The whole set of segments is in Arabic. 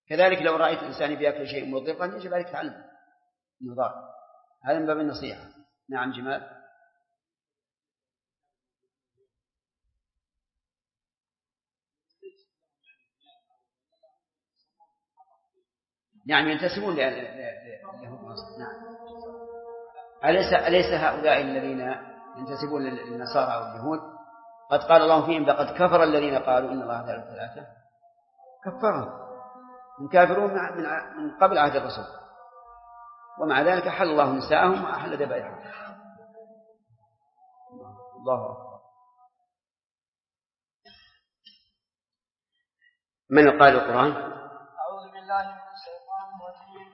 كذلك لو رأيت إنسان بيأكل شيء مضرا يجب عليك تعلم النظار، هذا من باب النصيحة. نعم جمال. يعني ينتسبون لهم. نعم. أليس هؤلاء الذين ينتسبون للنصارى أو اليهود قد قال الله فيهم لقد كفر الذين قالوا إن الله ثالث ثلاثة؟ كفرهم، هم كافرون من قبل عهد الرسول، ومع ذلك حل الله نساءهم وأحل ذبائحهم. الله أكبر. من قال القرآن؟ أعوذ بالله من الشيطان الرجيم.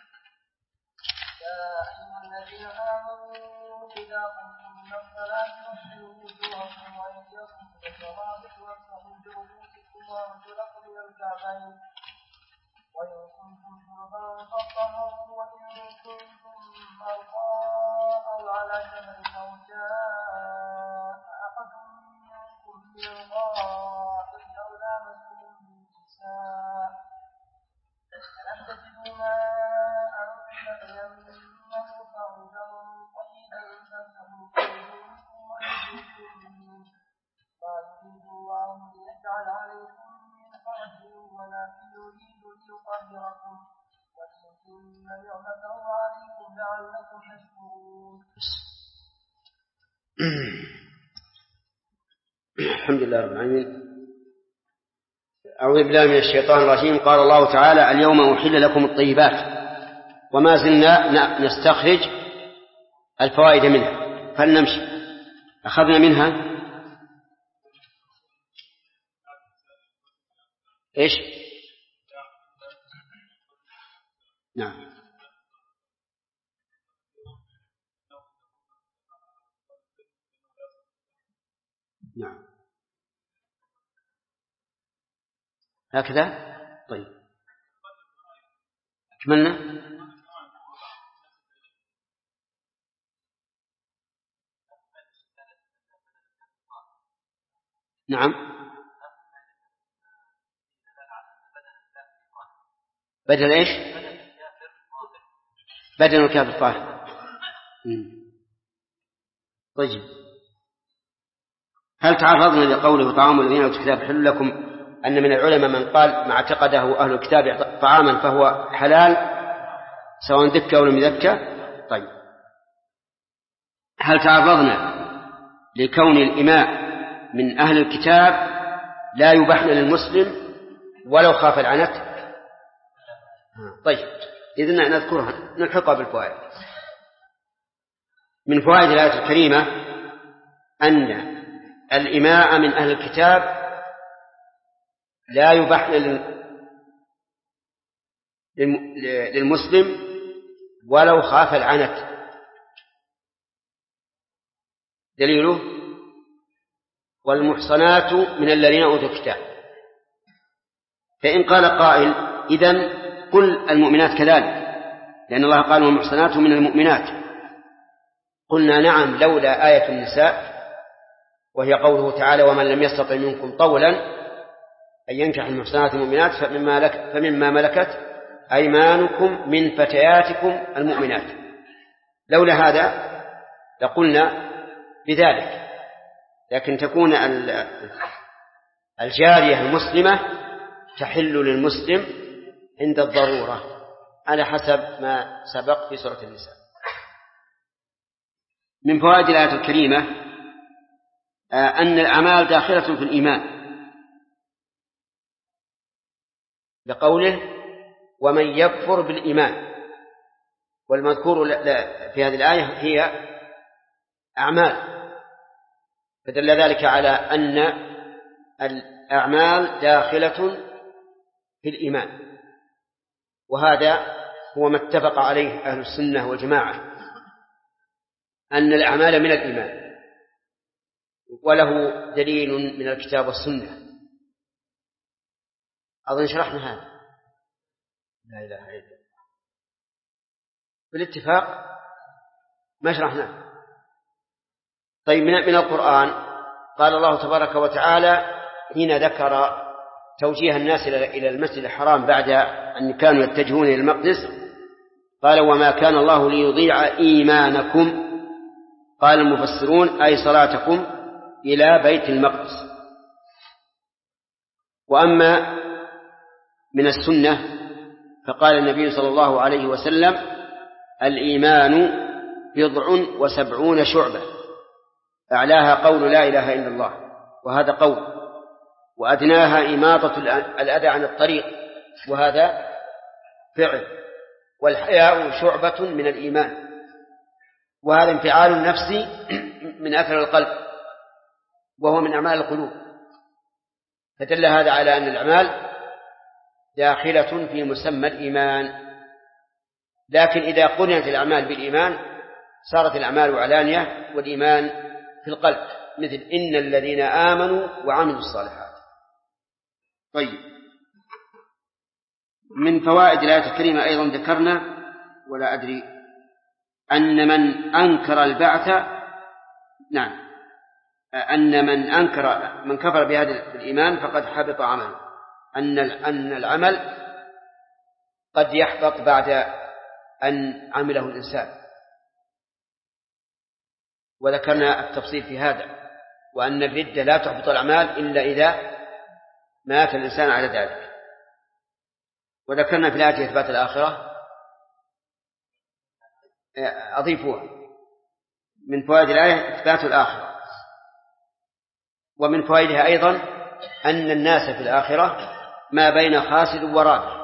يا أيها الذين آمنوا إذا قمتم إلى الصلاة فاغسلوا وجوهكم وأيديكم إلى المرافق وامسحوا برؤوسكم وأرجلكم إلى الكعبين وإن كنتم جنبا فاطهروا وإن كنتم مرضى أو على سفر أو جاء أحد منكم من الغائط أو لامستم النساء فلم تجدوا ماء فتيمموا صعيدا طيبا فامسحوا بوجوهكم وأيديكم منه ما يريد الله ليجعل عليكم من حرج ولكن يريد ليطهركم وليتم نعمته عليكم لعلكم تشكرون. الحمد لله رب العالمين. أعوذ بالله من الشيطان الرجيم. قال الله تعالى: اليوم أحل لكم الطيبات. وما زلنا نستخرج الفوائد منها، فلنمشي. أخذنا منها إيش؟ نعم. نعم هكذا. طيب أكملنا. نعم. بدل إيش؟ بدل الكافر طاهر. طيب، هل تعرضنا لقوله طعام الذين أوتوا الكتاب حل لكم أن من العلماء من قال ما اعتقده أهل الكتاب طعاما فهو حلال سواء ذكى أو لم يذكى؟ طيب، هل تعرضنا لكون الإماء من أهل الكتاب لا يباح للمسلم ولو خاف العنت؟ طيب، إذن نذكرها نلحقها بالفوائد. من فوائد الآية الكريمة أن الإماء من أهل الكتاب لا يباح للمسلم ولو خاف العنت. دليله: والمحصنات من الذين أوتوا الكتاب. فإن قال قائل: إذن كل المؤمنات كذلك، لأن الله قال: والمحصنات من المؤمنات. قلنا: نعم، لولا آية النساء وهي قوله تعالى: ومن لم يستطع منكم طولا أن ينكح المحصنات المؤمنات فمما ملكت أيمانكم من فتياتكم المؤمنات. لولا هذا لقلنا بذلك، لكن تكون الجارية المسلمة تحل للمسلم عند الضرورة على حسب ما سبق في سورة النساء. من فوائد الآية الكريمة أن الأعمال داخلة في الإيمان، بقوله: ومن يكفر بالإيمان. والمذكور في هذه الآية هي أعمال، فدل ذلك على أن الأعمال داخلة في الإيمان، وهذا هو ما اتفق عليه أهل السنة والجماعة، أن الأعمال من الإيمان، وله دليل من الكتاب والسنة. أظن شرحنا هذا. لا إله إلا الله. بالاتفاق ما شرحناه. طيب، من القرآن قال الله تبارك وتعالى حين ذكر توجيه الناس إلى المسجد الحرام بعد أن كانوا يتجهون إلى المقدس، قال وما كان الله ليضيع إيمانكم، قال المفسرون أي صلاتكم إلى بيت المقدس. وأما من السنة فقال النبي صلى الله عليه وسلم الإيمان 70 شعبة، أعلاها قول لا إله إلا الله، وهذا قول، وأدناها إماطة الأذى عن الطريق، وهذا فعل، والحياء شعبة من الإيمان، وهذا انفعال نفسي من أثر القلب، وهو من أعمال القلوب. فدل هذا على أن الأعمال داخلة في مسمى الإيمان. لكن إذا قرنت الأعمال بالإيمان صارت الأعمال علانية والإيمان في القلب، مثل إن الذين آمنوا وعملوا الصالحات. طيب، من فوائد الآية الكريمة أيضا ذكرنا ولا أدري أن من أنكر البعث، أن من كفر بهذا الإيمان فقد حبط عمله، أن العمل قد يحبط بعد أن عمله الإنسان، وذكرنا التفصيل في هذا، وأن الردة لا تحبط الأعمال إلا إذا مات الإنسان على ذلك. وذكرنا في الآية إثبات الآخرة، أضيفوها من فوائد الآية إثبات الآخرة. ومن فوائدها أيضا أن الناس في الآخرة ما بين خاسر ورابح،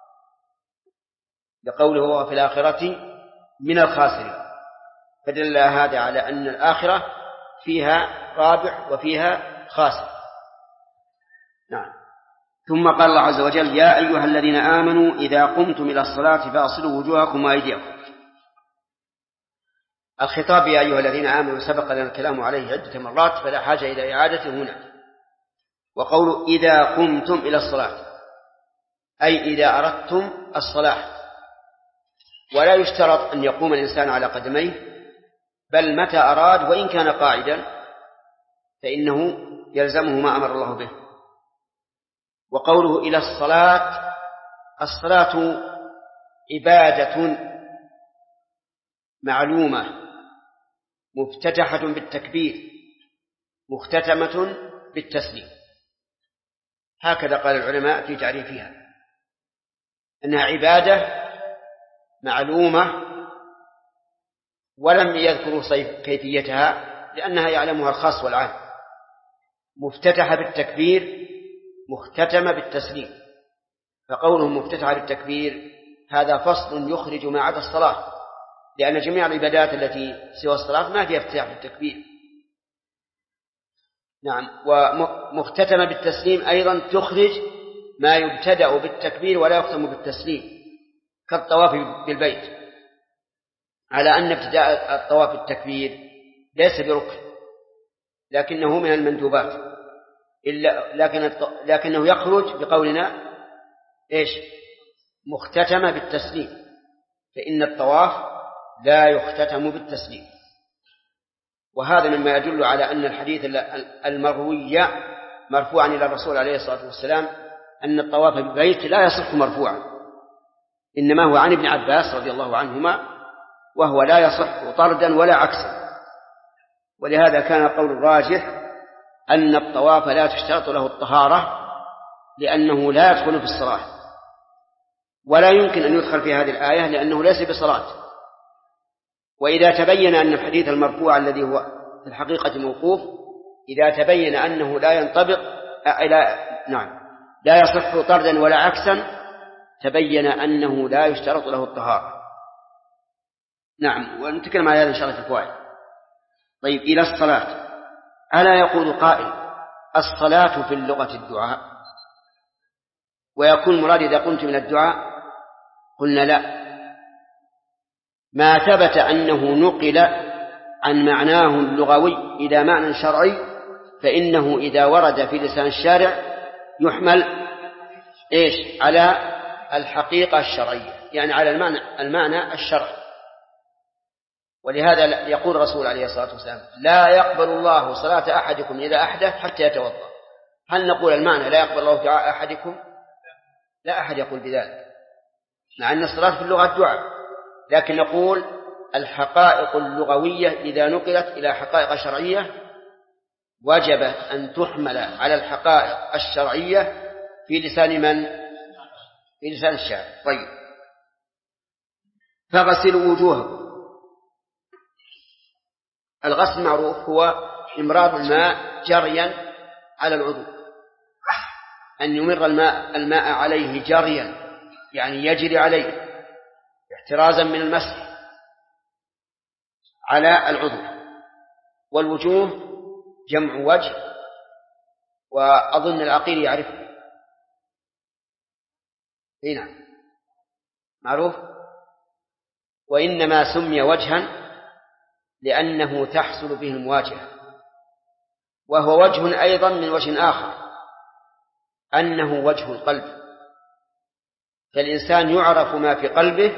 لقوله هو في الآخرة من الخاسرين، فدل هذا على أن الآخرة فيها رابح وفيها خاسر. نعم. ثم قال الله عز وجل يا أيها الذين آمنوا إذا قمتم إلى الصلاة فأغسلوا وجوهكم وأيديكم. الخطاب يا أيها الذين آمنوا سبق لنا الكلام عليه عدة مرات فلا حاجة إلى إعادته هنا. وقول إذا قمتم إلى الصلاة أي إذا أردتم الصلاة، ولا يشترط أن يقوم الإنسان على قدميه، بل متى أراد وإن كان قاعدا فإنه يلزمه ما أمر الله به. وقوله إلى الصلاة، الصلاة عبادة معلومة مفتتحة بالتكبير مختتمة بالتسليم، هكذا قال العلماء في تعريفها، أنها عبادة معلومة ولم يذكروا كيفيتها لأنها يعلمها الخاص والعام، مفتتحة بالتكبير مختتمة بالتسليم. فقوله مفتتحة بالتكبير هذا فصل يخرج ما عدا الصلاة، لأن جميع العبادات التي سوى الصلاة ما فيها افتتاح بالتكبير. نعم. ومختتمة بالتسليم أيضا تخرج ما يبتدأ بالتكبير ولا يختم بالتسليم، كالطواف بالبيت، على أن ابتداء الطواف بالتكبير ليس بركن لكنه من المندوبات، لكنه يخرج بقولنا إيش؟ مختتمة بالتسليم، فإن الطواف لا يختتم بالتسليم. وهذا مما يدل على أن الحديث المروي مرفوعا إلى الرسول عليه الصلاة والسلام أن الطواف بالبيت لا يصح مرفوعا، إنما هو عن ابن عباس رضي الله عنهما، وهو لا يصح طردا ولا عكسا. ولهذا كان القول الراجح أن الطواف لا تشترط له الطهارة، لأنه لا يدخل في الصلاة، ولا يمكن أن يدخل في هذه الآية لأنه ليس بصلاة. وإذا تبين أن الحديث المرفوع الذي هو في الحقيقة موقوف، إذا تبين أنه لا ينطبق لا يصح طردا ولا عكسا، تبين أنه لا يشترط له الطهارة. نعم. ونتكلم على هذا إن شاء الله في الفوائد. طيب، إلى الصلاة، ألا يقول قائل الصلاة في اللغة الدعاء، ويكون مراد إذا قمت من الدعاء؟ قلنا لا، ما ثبت أنه نقل عن معناه اللغوي إلى معنى شرعي فإنه إذا ورد في لسان الشارع يحمل إيش؟ على الحقيقة الشرعية، يعني على المعنى الشرعي. ولهذا يقول الرسول عليه الصلاة والسلام لا يقبل الله صلاة أحدكم إذا أحدث حتى يتوضأ، هل نقول المعنى لا يقبل الله دعاء أحدكم؟ لا أحد يقول بذلك، مع أن الصلاة في اللغة دعاء، لكن نقول الحقائق اللغوية إذا نقلت إلى حقائق شرعية وجب أن تحمل على الحقائق الشرعية في لسان من؟ في لسان الشاعر. طيب، فغسلوا وجوهكم. الغسل معروف هو إمرار الماء جريا على العضو، أن يمر الماء عليه جريا، يعني يجري عليه احترازا من المسح على العضو. والوجوه جمع وجه، وأظن العقيل يعرفه. هنا معروف. وإنما سمي وجها لأنه تحصل به المواجهة، وهو وجه أيضا من وجه آخر، أنه وجه القلب، فالإنسان يعرف ما في قلبه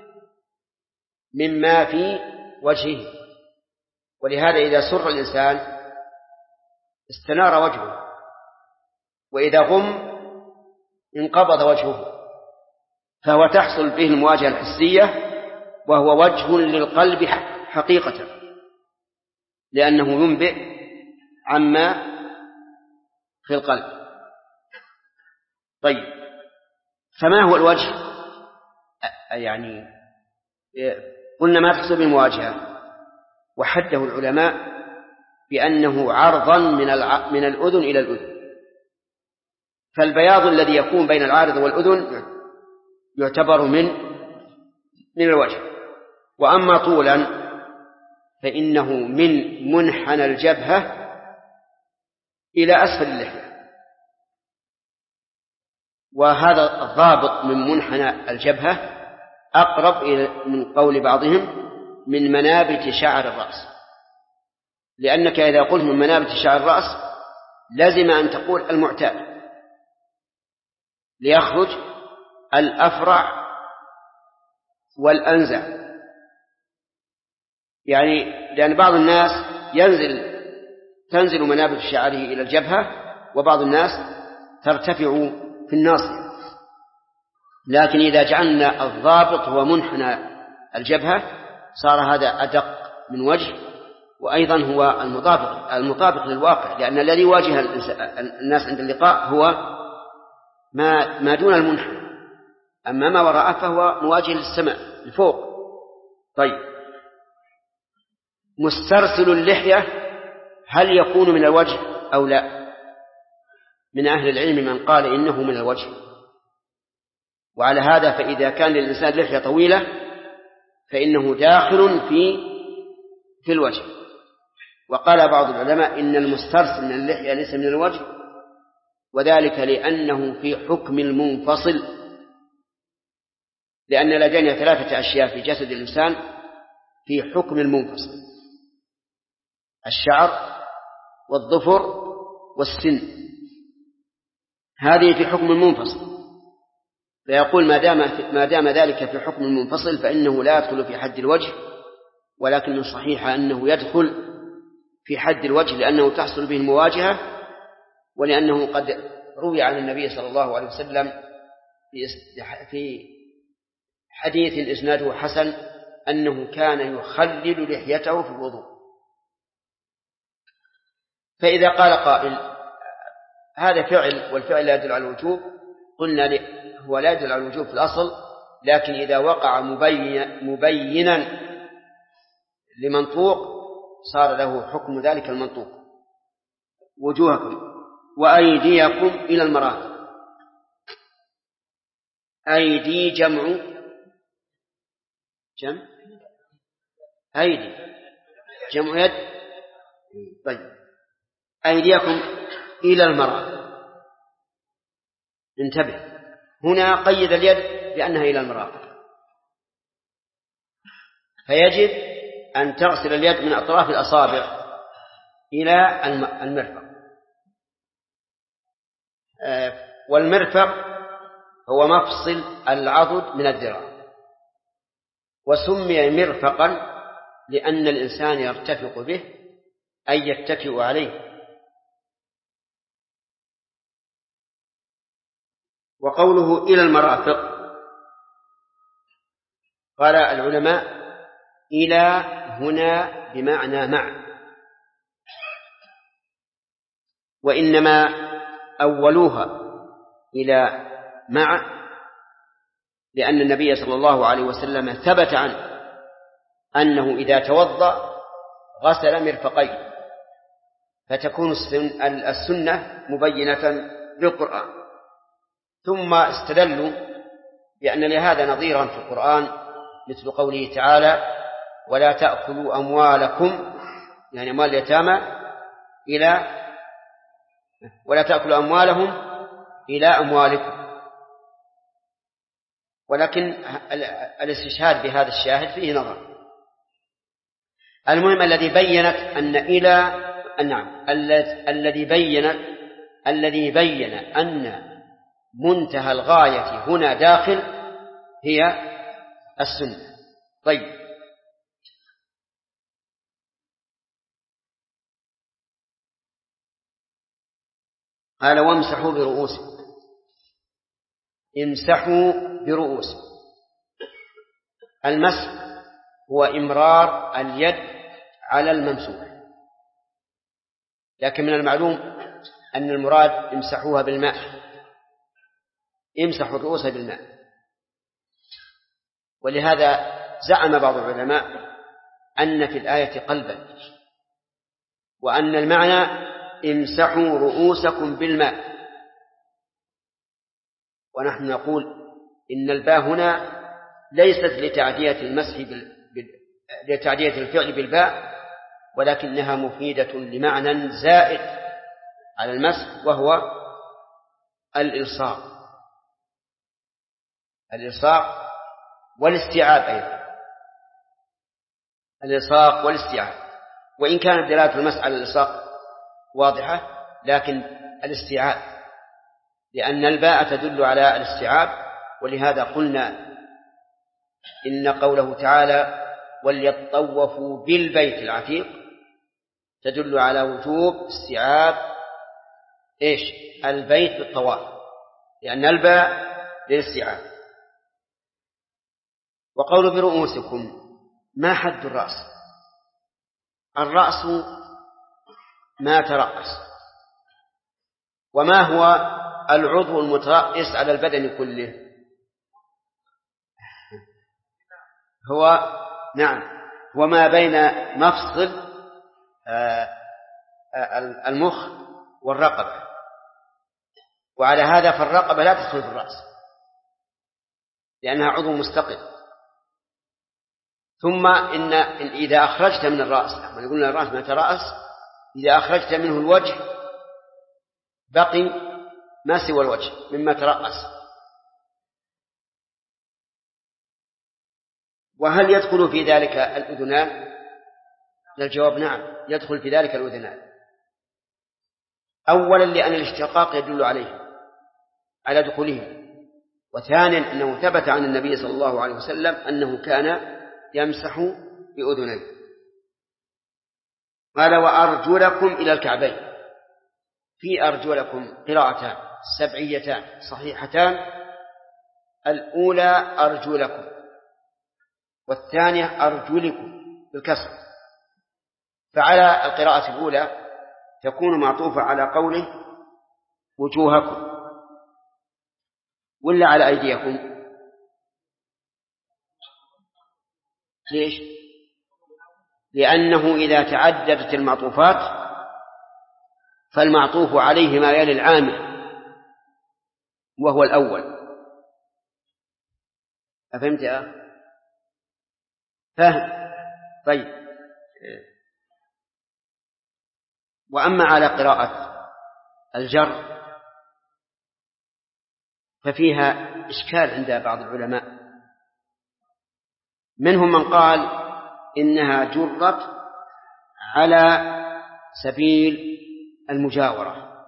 مما في وجهه، ولهذا إذا سر الإنسان استنار وجهه، وإذا غم انقبض وجهه، فهو تحصل به المواجهة الحسية، وهو وجه للقلب حقيقة، لأنه ينبئ عما في القلب. طيب، فما هو الوجه؟ يعني قلنا ما تحصل بالمواجهة، وحده العلماء بأنه عرضا من الأذن إلى الأذن، فالبياض الذي يكون بين العارض والأذن يعتبر من الوجه. وأما طولا فإنه من منحنى الجبهة إلى أسفل اللحية، وهذا الضابط من منحنى الجبهة أقرب من قول بعضهم من منابت شعر الرأس، لأنك إذا قلت من منابت شعر الرأس لازم أن تقول المعتاد، ليخرج الأفرع والأنزع، يعني لأن بعض الناس تنزل منابت شعره إلى الجبهة، وبعض الناس ترتفع في الناصية، لكن إذا جعلنا الضابط هو منحنى الجبهة صار هذا أدق من وجه، وأيضا هو المطابق للواقع، لأن الذي يواجه الناس عند اللقاء هو ما دون المنحنى، أما ما وراءه فهو مواجه للسماء لفوق. طيب، مسترسل اللحية هل يكون من الوجه أو لا؟ من أهل العلم من قال إنه من الوجه، وعلى هذا فإذا كان للإنسان لحية طويلة فإنه داخل في الوجه. وقال بعض العلماء إن المسترسل من اللحية ليس من الوجه، وذلك لأنه في حكم المنفصل، لأن لدينا 3 أشياء في جسد الإنسان في حكم المنفصل: الشعر والظفر والسن، هذه في حكم المنفصل. فيقول ما دام ذلك في حكم المنفصل فإنه لا يدخل في حد الوجه، ولكن الصحيح أنه يدخل في حد الوجه، لأنه تحصل به المواجهة، ولأنه قد روي عن النبي صلى الله عليه وسلم في حديث إسناده حسن أنه كان يخلل لحيته في الوضوء. فإذا قال قائل هذا فعل والفعل لا يدل على الوجوب، قلنا هو لا يدل على الوجوب في الأصل، لكن إذا وقع مبينا لمنطوق صار له حكم ذلك المنطوق. وجوهكم وأيديكم إلى المرافق. أيدي جمع أيدي جمع يد. طيب، أيديكم إلى المرافق، انتبه، هنا قيد اليد بأنها إلى المرافق، فيجب أن تغسل اليد من أطراف الأصابع إلى المرفق. والمرفق هو مفصل العضد من الذراع، وسمي مرفقا لأن الإنسان يرتفق به أي يتكئ عليه، وقوله إلى المرافق، قال العلماء إلى هنا بمعنى مع، وإنما أولوها إلى مع لأن النبي صلى الله عليه وسلم ثبت عنه أنه إذا توضأ غسل مرفقيه، فتكون السنة مبينة بالقرآن. ثم استدلوا بأن لهذا نظيرا في القرآن مثل قوله تعالى ولا تأكلوا أموالكم، يعني أموال اليتامى ولا تأكلوا أموالهم إلى أموالكم. ولكن الاستشهاد بهذا الشاهد فيه نظر. المهم الذي بينت أن الذي بين أن منتهى الغاية هنا داخل هي السنة. طيب، قال وامسحوا برؤوسكم، امسحوا برؤوسكم. المسح هو إمرار اليد على الممسوح، لكن من المعلوم أن المراد امسحوها بالماء، امسحوا الرؤوس بالماء. ولهذا زعم بعض العلماء أن في الآية قلبا، وأن المعنى امسحوا رؤوسكم بالماء. ونحن نقول إن الباء هنا ليست لتعدية المسح لتعدية الفعل بالباء، ولكنها مفيدة لمعنى زائد على المسح، وهو الإلصاق والاستيعاب أيضا، الإلصاق والاستيعاب. وإن كانت دلالة المسح على الإلصاق واضحة، لكن الاستيعاب، لأن الباء تدل على الاستيعاب. ولهذا قلنا إن قوله تعالى وليطوفوا بالبيت العتيق تدل على وجوب استيعاب البيت بالطواف، لأن الباء للاستيعاب. وقول برؤوسكم، ما حد الرأس؟ الرأس ما ترأس. وما هو العضو المترأس على البدن كله؟ هو ما بين مفصل المخ والرقبة، وعلى هذا فالرقبة لا تدخل في الرأس لأنها عضو مستقل. ثم إن إذا أخرجت من الرأس، لما قلنا الرأس ما ترأس، إذا أخرجت منه الوجه بقي ما سوى الوجه مما ترأس. وهل يدخل في ذلك الأذنان؟ الجواب نعم، يدخل في ذلك الأذنان. أولا لأن الاشتقاق يدل على دخوله، وثانيا أنه ثبت عن النبي صلى الله عليه وسلم أنه كان يمسح بأذنيه. قال وأرجلكم إلى الكعبين. في أرجلكم قراءتان سبعيتان صحيحتان، الأولى أرجلكم، والثانية أرجلكم بالكسر. فعلى القراءة الأولى تكون معطوفة على قوله وجوهكم، ولا على أيديكم؟ ليش؟ لأنه إذا تعددت المعطوفات فالمعطوف عليه ما يلي العامل وهو الأول. أفهمت يا فهم؟ طيب. وأما على قراءة الجر ففيها إشكال عند بعض العلماء، منهم من قال إنها جرت على سبيل المجاورة.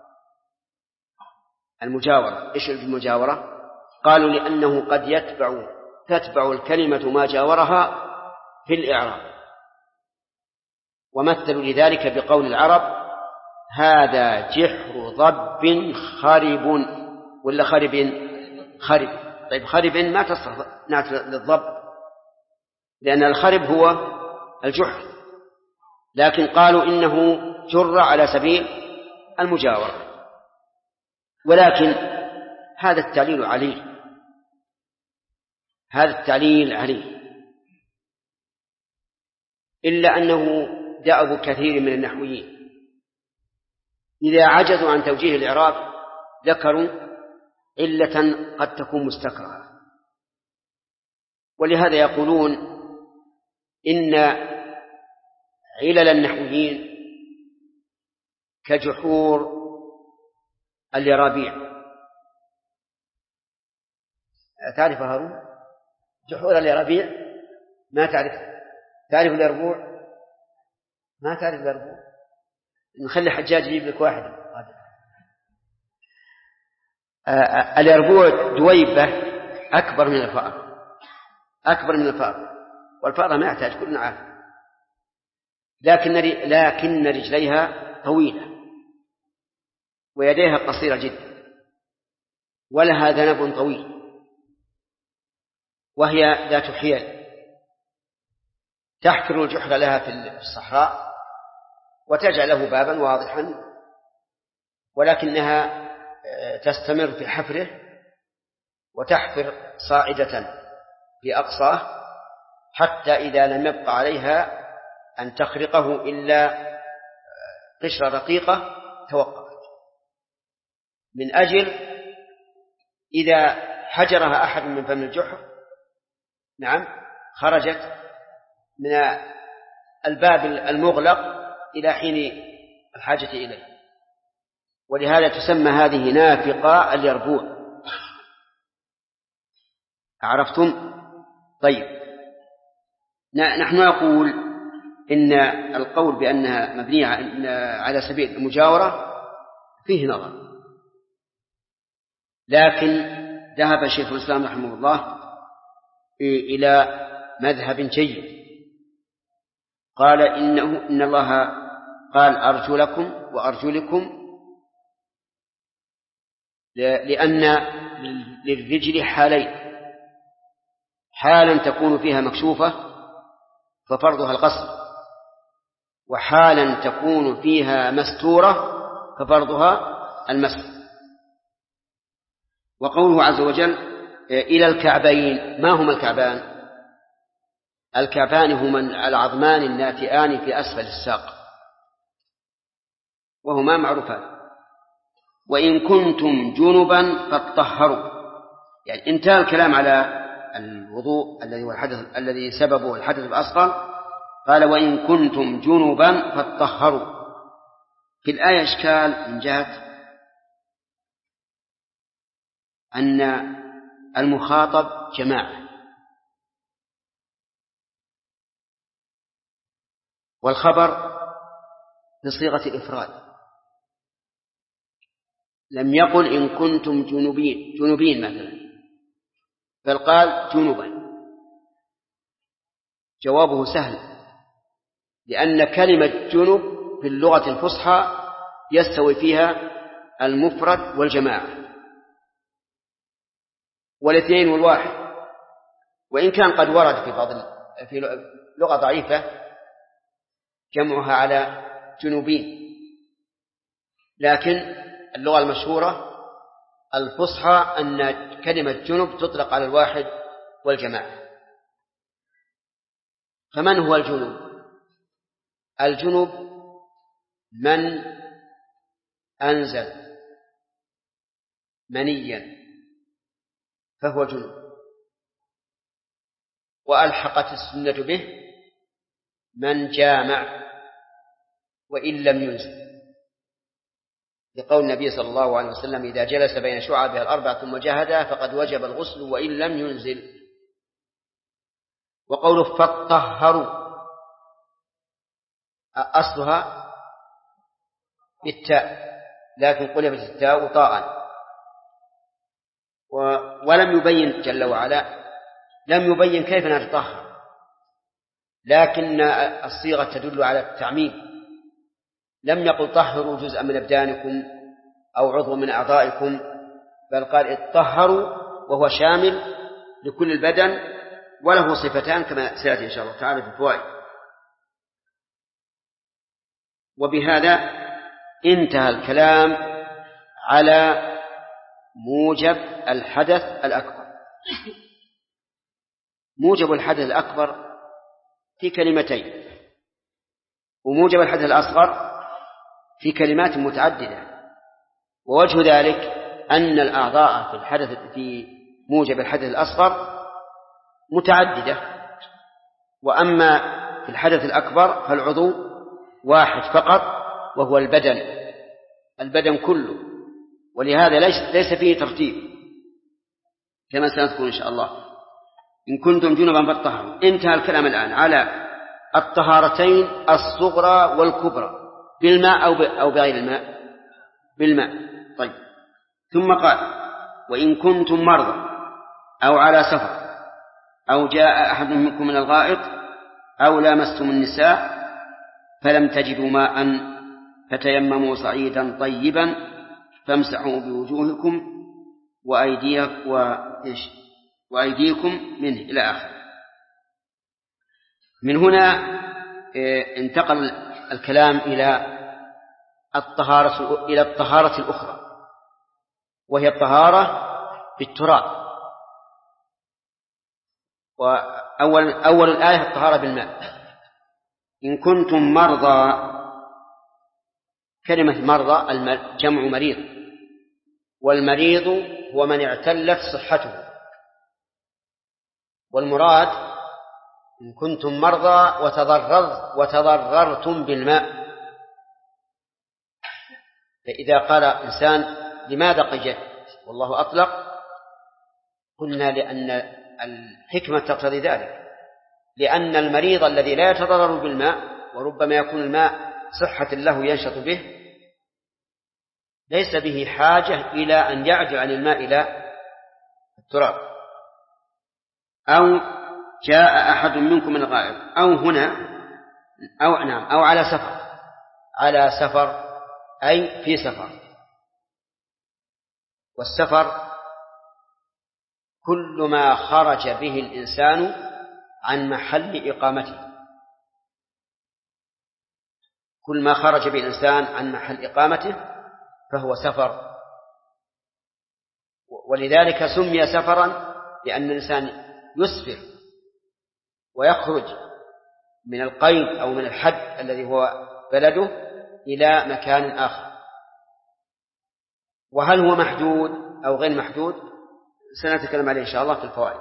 إيش المجاورة؟ قالوا لأنه قد تتبع الكلمة ما جاورها في الإعراب، ومثلوا لذلك بقول العرب هذا جحر ضب خرب، ولا خرب؟ خرب. طيب خرب ما تصلح نعت للضب، لأن الخرب هو الجحر، لكن قالوا إنه جر على سبيل المجاورة. ولكن هذا التعليل عليه، هذا التعليل عليه، إلا أنه دأب كثير من النحويين إذا عجزوا عن توجيه الإعراب ذكروا علة قد تكون مستكرهة. ولهذا يقولون إن علل النحويين كجحور اليرابيع. تعرف هارون جحور اليرابيع؟ ما تعرف اليربوع؟ ما تعرف اليربوع؟ نخلي حجاج يجيب لك واحد. اليربوع دويبة أكبر من الفأر، والفأر ما يحتاج كلنا عارف، لكن رجليها طويلة ويديها قصيرة جدا ولها ذنب طويل، وهي ذات حيل تحفر الجحر لها في الصحراء وتجعله بابا واضحا، ولكنها تستمر في حفره وتحفر صاعدة في أقصاه حتى إذا لم يبق عليها أن تخرقه إلا قشرة رقيقة توقفت، من أجل إذا حجرها أحد من فم الجحر خرجت من الباب المغلق إلى حين الحاجة إليه. ولهذا تسمى هذه نافقة اليربوع. عرفتم؟ طيب، نحن نقول إن القول بأنها مبنية على سبيل المجاورة فيه نظر، لكن ذهب شيخ الإسلام رحمه الله إلى مذهب جيد، قال إن الله قال أرجلكم وأرجلكم، لأن للرجل حالين: حالا تكون فيها مكشوفة ففرضها القصر، وحالا تكون فيها مستورة ففرضها المسح. وقوله عز وجل إلى الكعبين، ما هما الكعبان؟ الكعبان هما العظمان الناتئان في أسفل الساق، وهما معروفان. وإن كنتم جنبا فاطهروا، يعني انتهى الكلام على الوضوء الذي هو الحدث الذي سببه الحدث الأصغر، قال وإن كنتم جنبا فاطهروا. في الآية إشكال من جهة أن المخاطب جماعة، والخبر بصيغة الإفراد، لم يقل إن كنتم جنوبين مثلا، بل قال جنوبا. جوابه سهل، لأن كلمة جنوب في اللغة الفصحى يستوي فيها المفرد والجماعة والاثنين والواحد، وإن كان قد ورد في لغة ضعيفة جمعها على جنوبين، لكن اللغة المشهورة الفصحى أن كلمة جنوب تطلق على الواحد والجماعة. فمن هو الجنوب؟ الجنوب من أنزل منيا فهو جنوب، وألحقت السنة به من جامع وإن لم ينزل، لقول النبي صلى الله عليه وسلم إذا جلس بين شعبها الأربع ثم جاهدها فقد وجب الغسل وإن لم ينزل. وقوله فاطهروا أصلها بالتاء، لكن قلبت التاء طاء، ولم يبين جل وعلا، لم يبين كيف نتطهر، لكن الصيغة تدل على التعميم، لم يقل طهروا جزءا من أبدانكم أو عضو من أعضائكم، بل قال اطهروا وهو شامل لكل البدن وله صفتان كما سيأتي إن شاء الله تعالى في الفوائد. وبهذا انتهى الكلام على موجب الحدث الأكبر. موجب الحدث الأكبر في كلمتين، وموجب الحدث الأصغر في كلمات متعددة. ووجه ذلك أن الأعضاء في موجب الحدث الأصغر متعددة، وأما في الحدث الأكبر فالعضو واحد فقط وهو البدن كله، ولهذا ليس فيه ترتيب كما سنذكر إن شاء الله. إن كنتم جنبا فاطهروا. انتهى الكلام الآن على الطهارتين الصغرى والكبرى بالماء أو بغير الماء. بالماء. طيب. ثم قال: وإن كنتم مرضى أو على سفر أو جاء أحد منكم من الغائط أو لامستم النساء فلم تجدوا ماء فتيمموا صعيدا طيبا فامسحوا بوجوهكم وأيديكم منه إلى آخر. من هنا انتقل الكلام إلى الطهارة الأخرى، وهي الطهارة بالتراب. وأول الآية الطهارة بالماء. إن كنتم مرضى، كلمة مرضى جمع مريض، والمريض هو من اعتلت صحته. والمراد إن كنتم مرضى وتضررتم بالماء. فإذا قال إنسان لماذا قيدت والله أطلق، قلنا لأن الحكمة تقتضي ذلك، لأن المريض الذي لا يتضرر بالماء وربما يكون الماء صحة له ينشط به ليس به حاجة إلى أن يعجل عن الماء إلى التراب. أو جاء أحد منكم من الغائط أو هنا أو على سفر أي في سفر. والسفر كل ما خرج به الإنسان عن محل إقامته. كل ما خرج به الإنسان عن محل إقامته فهو سفر. ولذلك سمي سفرا لأن الإنسان يسفر ويخرج من القيد أو من الحد الذي هو بلده إلى مكان آخر. وهل هو محدود أو غير محدود سنتكلم عليه إن شاء الله في الفوائد.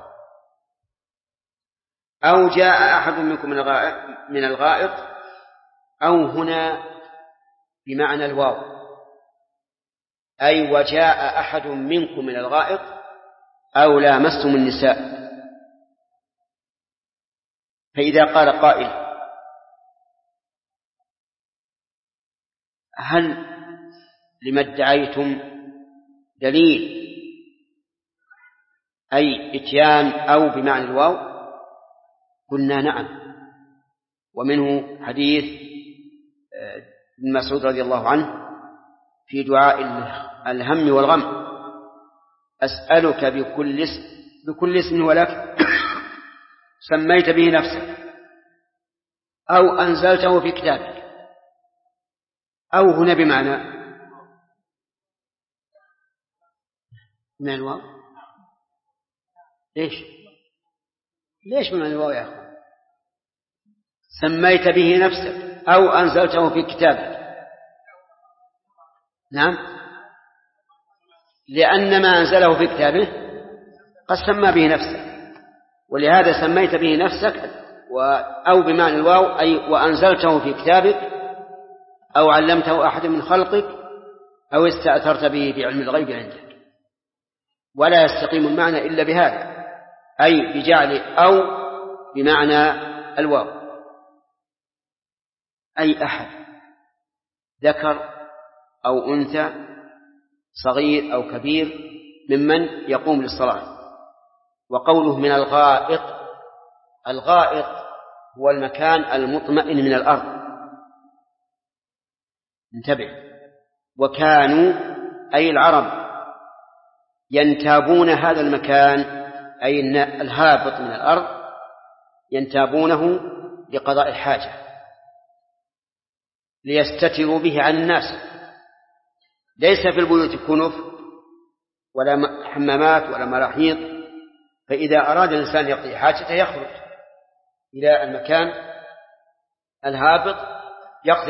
أو جاء أحد منكم من الغائط أو هنا بمعنى الواو، أي وجاء أحد منكم من الغائط أو لامستم النساء. فإذا قال قائل: هل لما ادعيتم دليل أي إتيان أو بمعنى الواو؟ قلنا نعم. ومنه حديث ابن مسعود رضي الله عنه في دعاء الهم والغم: أسألك بكل اسم ولك سميت به نفسك أو أنزلته في كتابك. أو هنا بمعنى من الواو. ليش بمعنى الواو يا أخوان؟ سميت به نفسك أو أنزلته في كتابك. نعم، لأن ما أنزله في كتابه قد سمى به نفسه، ولهذا سميت به نفسك. أو بمعنى الواو أي وأنزلته في كتابك أو علمته أحد من خلقك أو استأثرت به في علم الغيب عندك. ولا يستقيم المعنى إلا بهذا، أي بجعل أو بمعنى الواو. أي أحد ذكر أو أنثى صغير أو كبير ممن يقوم للصلاة. وقوله من الغائط، الغائط هو المكان المطمئن من الأرض. انتبه. وكانوا أي العرب ينتابون هذا المكان أي الهابط من الأرض ينتابونه لقضاء الحاجة ليستتروا به عن الناس. ليس في البيوت كنف ولا حمامات ولا مراحيض، فإذا أراد الإنسان يقضي حاجته يخرج إلى المكان الهابط يقضي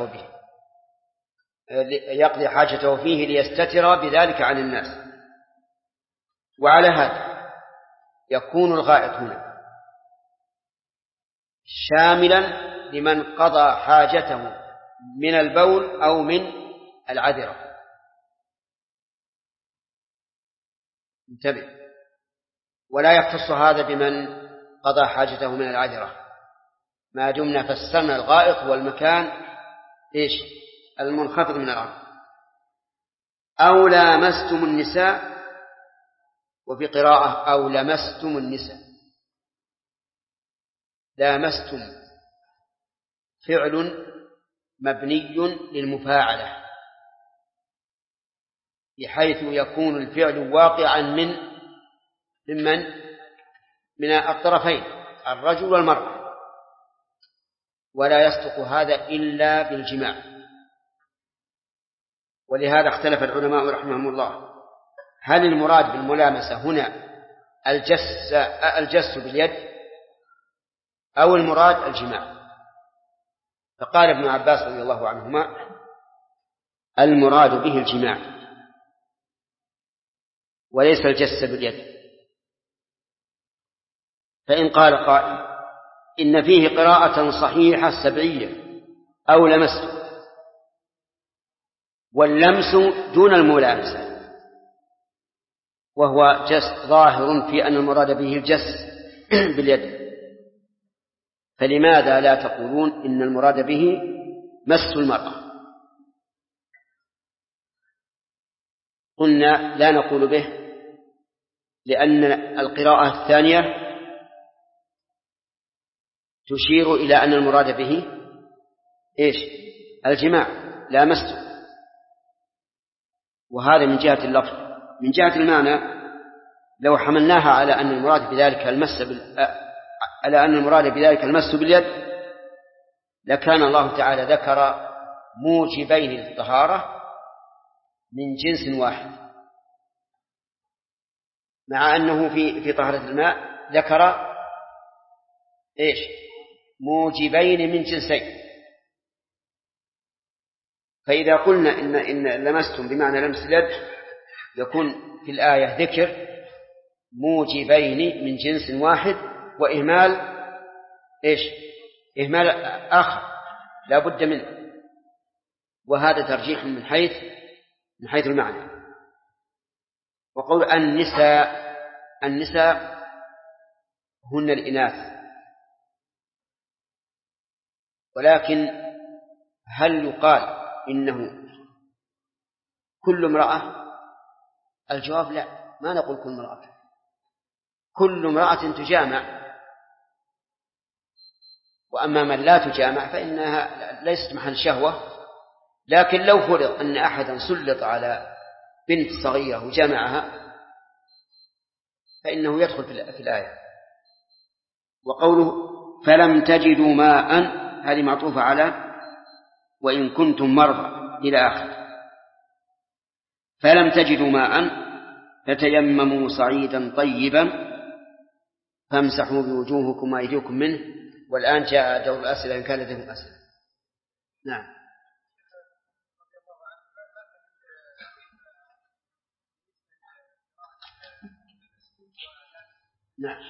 حاجته فيه ليستتر بذلك عن الناس. وعلى هذا يكون الغائط هنا شاملا لمن قضى حاجته من البول أو من العذرة. انتبه، ولا يختص هذا بمن قضى حاجته من العذرة، ما دمنا فسرنا الغائط هو المكان المنخفض من الأرض. أو لامستم النساء، وفي قراءة أو لمستم النساء. لامستم فعل مبني للمفاعلة، بحيث يكون الفعل واقعا من الطرفين الرجل والمرأة، ولا يصدق هذا إلا بالجماع. ولهذا اختلف العلماء رحمهم الله هل المراد بالملامسة هنا الجس باليد أو المراد الجماع. فقال ابن عباس رضي الله عنهما المراد به الجماع وليس الجس باليد. فإن قال قائل إن فيه قراءة صحيحة سبعية أو لمست، واللمس دون الملامسة، وهو ظاهر في أن المراد به الجس باليد، فلماذا لا تقولون إن المراد به مس المرأة؟ قلنا لا نقول به لأن القراءة الثانية تشير إلى أن المراد به الجماع لا مس، وهذا من جهة اللفظ. من جهة المعنى لو حملناها على أن المراد بذلك المس باليد لكان الله تعالى ذكر موجبين للطهارة من جنس واحد، مع أنه في طهارة الماء ذكر موجبين من جنسين. فإذا قلنا إن لمستم بمعنى لمس اليد يكون في الآية ذكر موجبين من جنس واحد وإهمال إهمال آخر لا بد منه، وهذا ترجيح من حيث المعنى. وقول النساء هن الإناث، ولكن هل يقال إنه كل امرأة؟ الجواب لا، ما نقول كل امرأة. كل امرأة تجامع، وأما من لا تجامع فإنها ليست محل شهوة. لكن لو فرض أن أحدا سلط على بنت صغيرة وجامعها فإنه يدخل في الآية. وقوله فلم تجدوا ماء هذه معطوفة على وإن كنتم مرضى إلى آخر. فلم تجدوا ماء فتيمموا صعيدا طيبا فامسحوا بوجوهكم وأيديكم منه. والآن جاء دور الأسئلة إن كان لديكم أسئلة. نعم. نعم.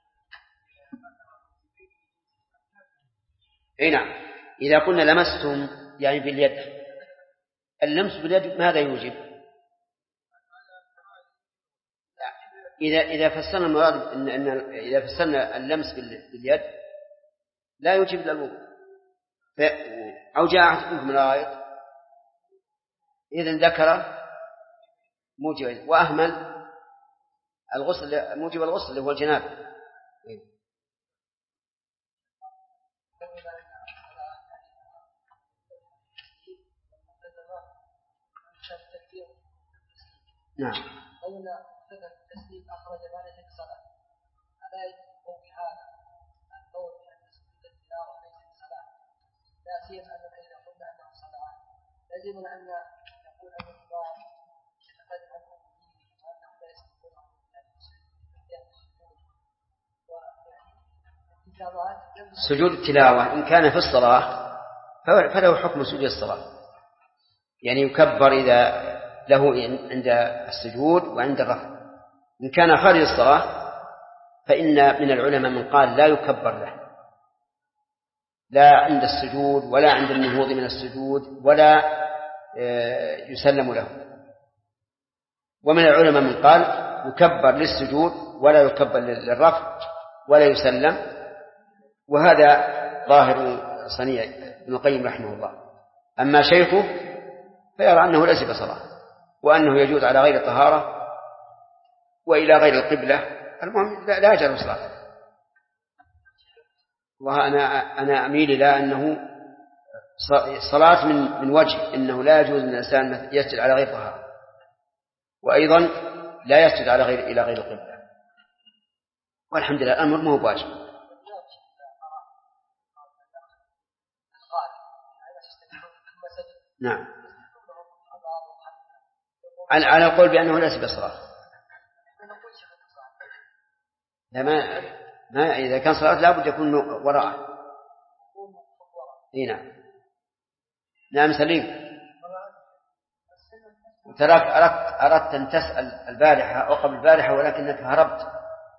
أي نعم. إذا قلنا لمستم يعني باليد، اللمس باليد ماذا يوجب؟ إذا فسرنا المراد إذا فسرنا اللمس باليد لا يوجب إلا الوضوء، أو جاء أحد منكم الغائط إذن ذكر موجب وأهمل الغسل، موجب الغسل اللي هو الجنابة. نعم. كون التسليم أخرج ما ليس بصلاة ألا يجب بهذا القول بأن تسليم التلاوة ليس بصلاة لا سيما أننا إذا قلنا أنه صلاة لازمنا أن نقول أن الله يتقدم عنه وأنه لا يستطيع سجود التلاوة إن كان في الصلاة فله حكم سجود الصلاة، يعني يكبر إذا له عند السجود وعند الرفع. إن كان خارج الصلاة فإن من العلماء من قال لا يكبر له، لا عند السجود ولا عند النهوض من السجود ولا يسلم له. ومن العلماء من قال يكبر للسجود ولا يكبر للرفع ولا يسلم، وهذا ظاهر صنيع ابن القيم رحمه الله. أما شيخه فيرى أنه ليس بصلاة وأنه يجوز على غير طهارة وإلى غير القبلة، المهم لا يجوز الصلاة. وأنا أميل إلى أنه صلاة من وجه أنه لا يجوز للإنسان يسجد على غير طهارة، وأيضا لا يسجد على إلى غير القبلة، والحمد لله الأمر ما هو واجب. نعم، على القول بأنه ليس بصلاة. ما إذا كان صلاة لا بد يكون وراءه. نعم نعم سليم. تراك أردت أن تسأل البارحة أو قبل البارحة ولكنك هربت.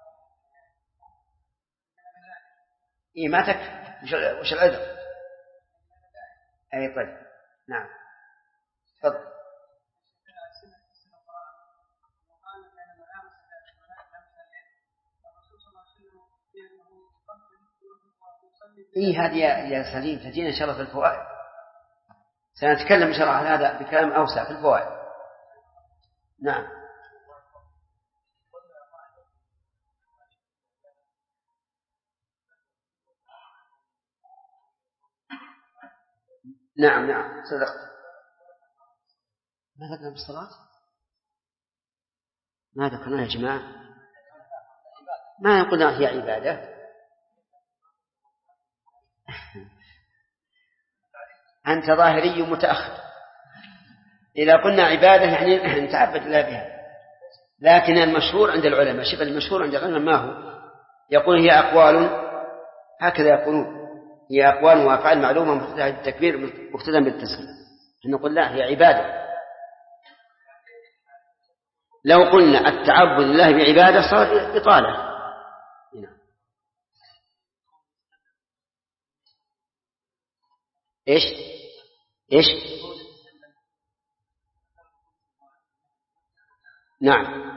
ما تكفي وش العذر؟ أي طيب نعم تفضل. هذه يا سليم تجينا إن شاء الله في الفوائد، سنتكلم إن شاء الله عن هذا بكلام أوسع في الفوائد. نعم نعم صدقت. ما ذكرنا بالصلاة؟ ما ذكرنا يا جماعة، ما قلنا هي عبادة. أنت ظاهري متأخر. إذا قلنا عبادة يعني نتعبد الله بها، لكن المشهور عند العلماء شبه المشهور عند العلماء ما هو؟ يقول هي أقوال، هكذا يقولون هي أقوال وأفعال معلومة مبتدأ بالتكبير مبتدأ بالتسليم. نقول لا هي عبادة. لو قلنا التعبد لله بعبادة صار إطالة. إيش نعم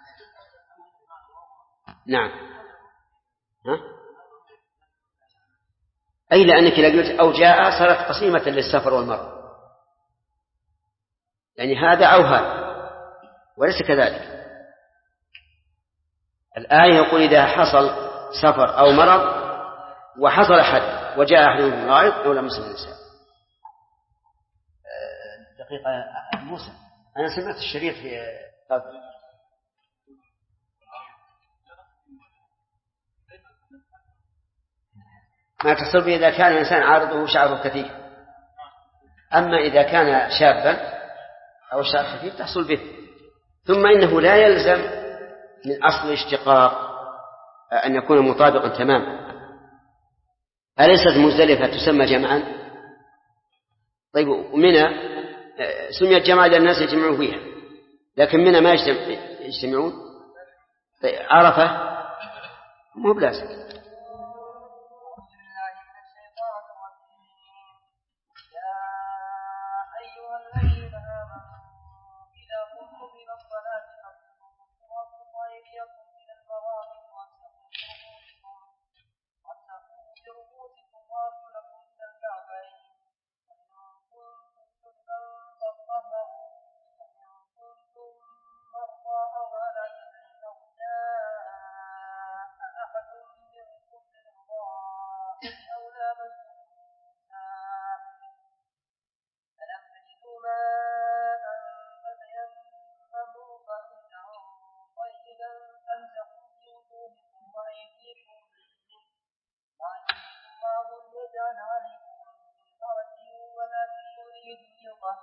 ها؟ أي لأنك لو قلت أو جاء صارت قسيمة للسفر والمرض، يعني هذا أو هذا، وليس كذلك. الآية يقول إذا حصل سفر أو مرض وحصل حد وجاء أحد من الغائط أو لمس النساء. دقيقة موسى، أنا سمعت الشريط في ما تصل به إذا كان الإنسان عارضه شعره كثيف، أما إذا كان شابا أو شعر خفيف تحصل به. ثم إنه لا يلزم من أصل الاشتقاق أن يكون مطابقا تماما. أليست مزدلفة تسمى جمعا؟ طيب ومنى سميت جمعا لأن الناس يجمعون فيها، لكن منى ما يجتمعون. طيب عرفة مو بلازم.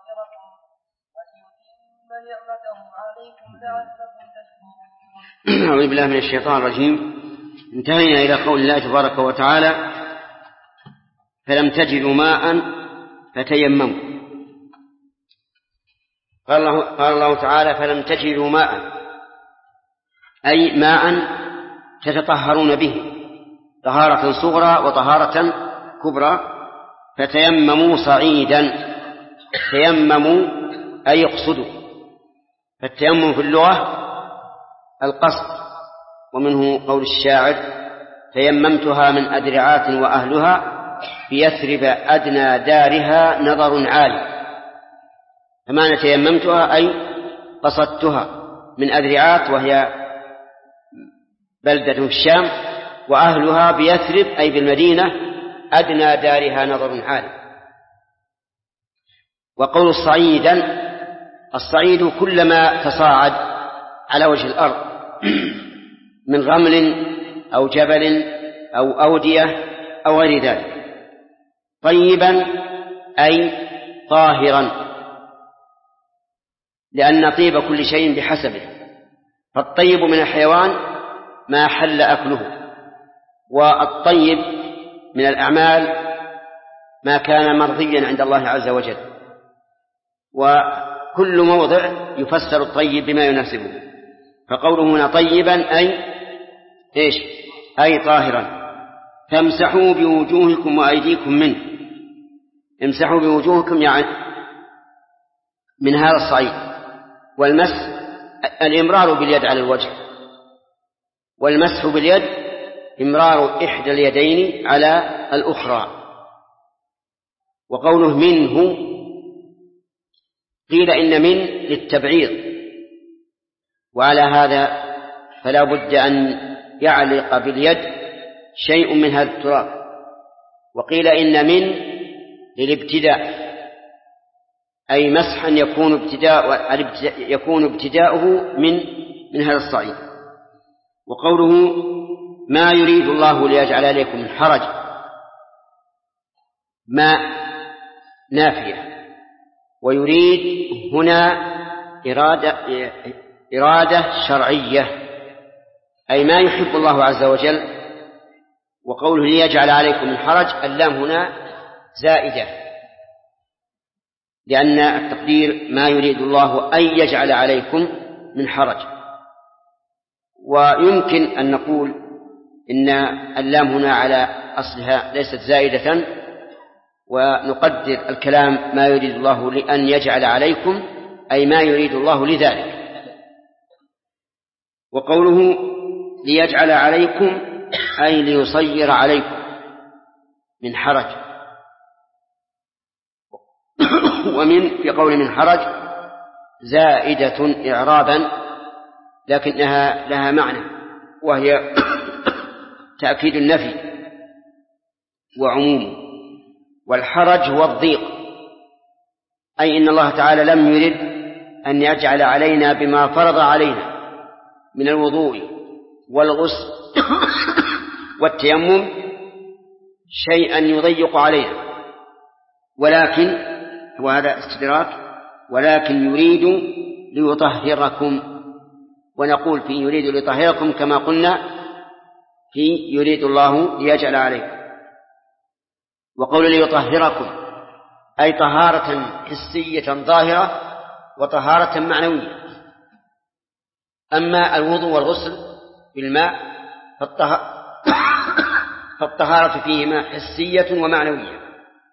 ليطهركم وليتم نعمته عليكم لعلكم تشكرون. أعوذ بالله من الشيطان الرجيم. انتهينا إلى قول الله تبارك وتعالى: فلم تجدوا ماء فتيمموا. قال الله تعالى: فلم تجدوا ماء، أي ماء تتطهرون به طهارة صغرى وطهارة كبرى، فتيمموا صعيدا. تيمموا أي اقصدوا. فالتيمم في اللغة القصد، ومنه قول الشاعر: تيممتها من أدرعات وأهلها بيثرب أدنى دارها نظر عالي. فمعنى تيممتها أي قصدتها من أدرعات، وهي بلدة في الشام، وأهلها بيثرب أي بالمدينة أدنى دارها نظر عالي. وقول الصعيدا: الصعيد كلما تصاعد على وجه الأرض من رمل أو جبل أو أودية أو غير ذلك. طيبا أي طاهرا، لأن طيب كل شيء بحسبه. فالطيب من الحيوان ما حل أكله، والطيب من الأعمال ما كان مرضيا عند الله عز وجل. وكل موضع يفسر الطيب بما يناسبه. فقوله هنا طيبا أي طاهرا. فامسحوا بوجوهكم وأيديكم منه. امسحوا بوجوهكم يعني من هذا الصعيد. والمسح الإمرار باليد على الوجه، والمسح باليد إمرار إحدى اليدين على الأخرى. وقوله منه قيل إن من للتبعيض، وعلى هذا فلا بد أن يعلق باليد شيء من هذا التراب. وقيل إن من للابتداء، أي مسحا يكون ابتداؤه من هذا الصعيد. وقوله ما يريد الله ليجعل عليكم من حرج، ما نافية، ويريد هنا إرادة شرعية، أي ما يحب الله عز وجل. وقوله ليجعل عليكم من حرج، اللام هنا زائدة، لأن التقدير ما يريد الله أن يجعل عليكم من حرج. ويمكن أن نقول إن اللام هنا على أصلها ليست زائدة، ونقدر الكلام ما يريد الله لأن يجعل عليكم، أي ما يريد الله لذلك. وقوله ليجعل عليكم أي ليصير عليكم من حرج. ومن في قول من حرج زائدة إعرابا، لكنها لها معنى، وهي تأكيد النفي وعمومه. والحرج هو الضيق، أي إن الله تعالى لم يرد أن يجعل علينا بما فرض علينا من الوضوء والغسل والتيمم شيئا يضيق علينا، ولكن وهذا استدراك، ولكن يريد ليطهركم. ونقول في يريد ليطهركم كما قلنا في يريد الله ليجعل عليكم. وقول ليطهركم أي طهارة حسية ظاهرة وطهارة معنوية. أما الوضوء والغسل بالماء فالطهارة فيهما حسية ومعنوية.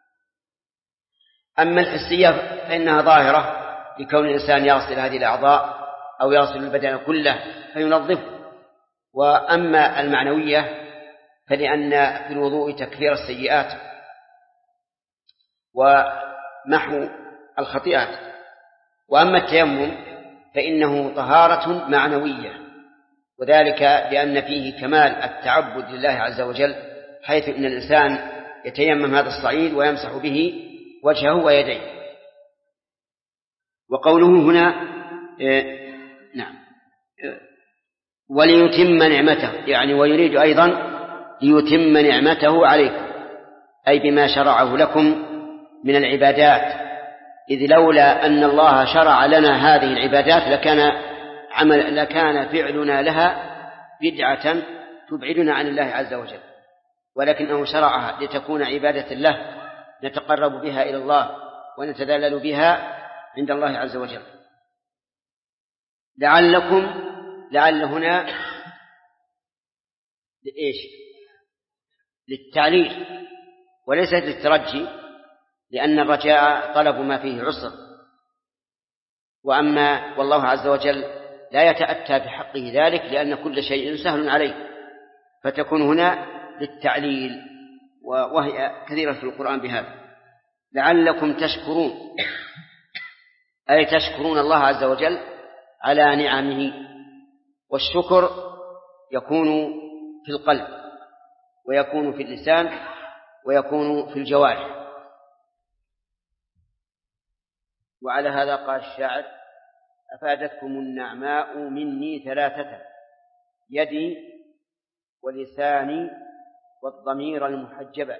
أما الحسية فإنها ظاهرة لكون الإنسان يغسل هذه الأعضاء أو يغسل البدن كله فينظفه. وأما المعنوية فلأن في الوضوء تكفير السيئات ومحو الخطيئات. وأما التيمم فإنه طهارة معنوية، وذلك لأن فيه كمال التعبد لله عز وجل، حيث إن الإنسان يتيمم هذا الصعيد ويمسح به وجهه ويديه. وقوله هنا وليتم نعمته، يعني ويريد أيضا ليتم نعمته عليكم، أي بما شرعه لكم من العبادات إذ لولا أن الله شرع لنا هذه العبادات لكان فعلنا لها بدعة تبعدنا عن الله عز وجل، ولكنه شرعها لتكون عبادة له نتقرب بها إلى الله ونتذلل بها عند الله عز وجل. لعل هنا لإيش؟ للتعليل وليس للترجي، لأن الرجاء طلب ما فيه عسر، والله عز وجل لا يتأتى بحقه ذلك لأن كل شيء سهل عليه، فتكون هنا للتعليل، وهي كثيرة في القرآن بهذا. لعلكم تشكرون، أي تشكرون الله عز وجل على نعمه. والشكر يكون في القلب ويكون في اللسان ويكون في الجوارح. وعلى هذا قال الشاعر: أفادتكم النعماء مني ثلاثة، يدي ولساني والضمير المحجبة.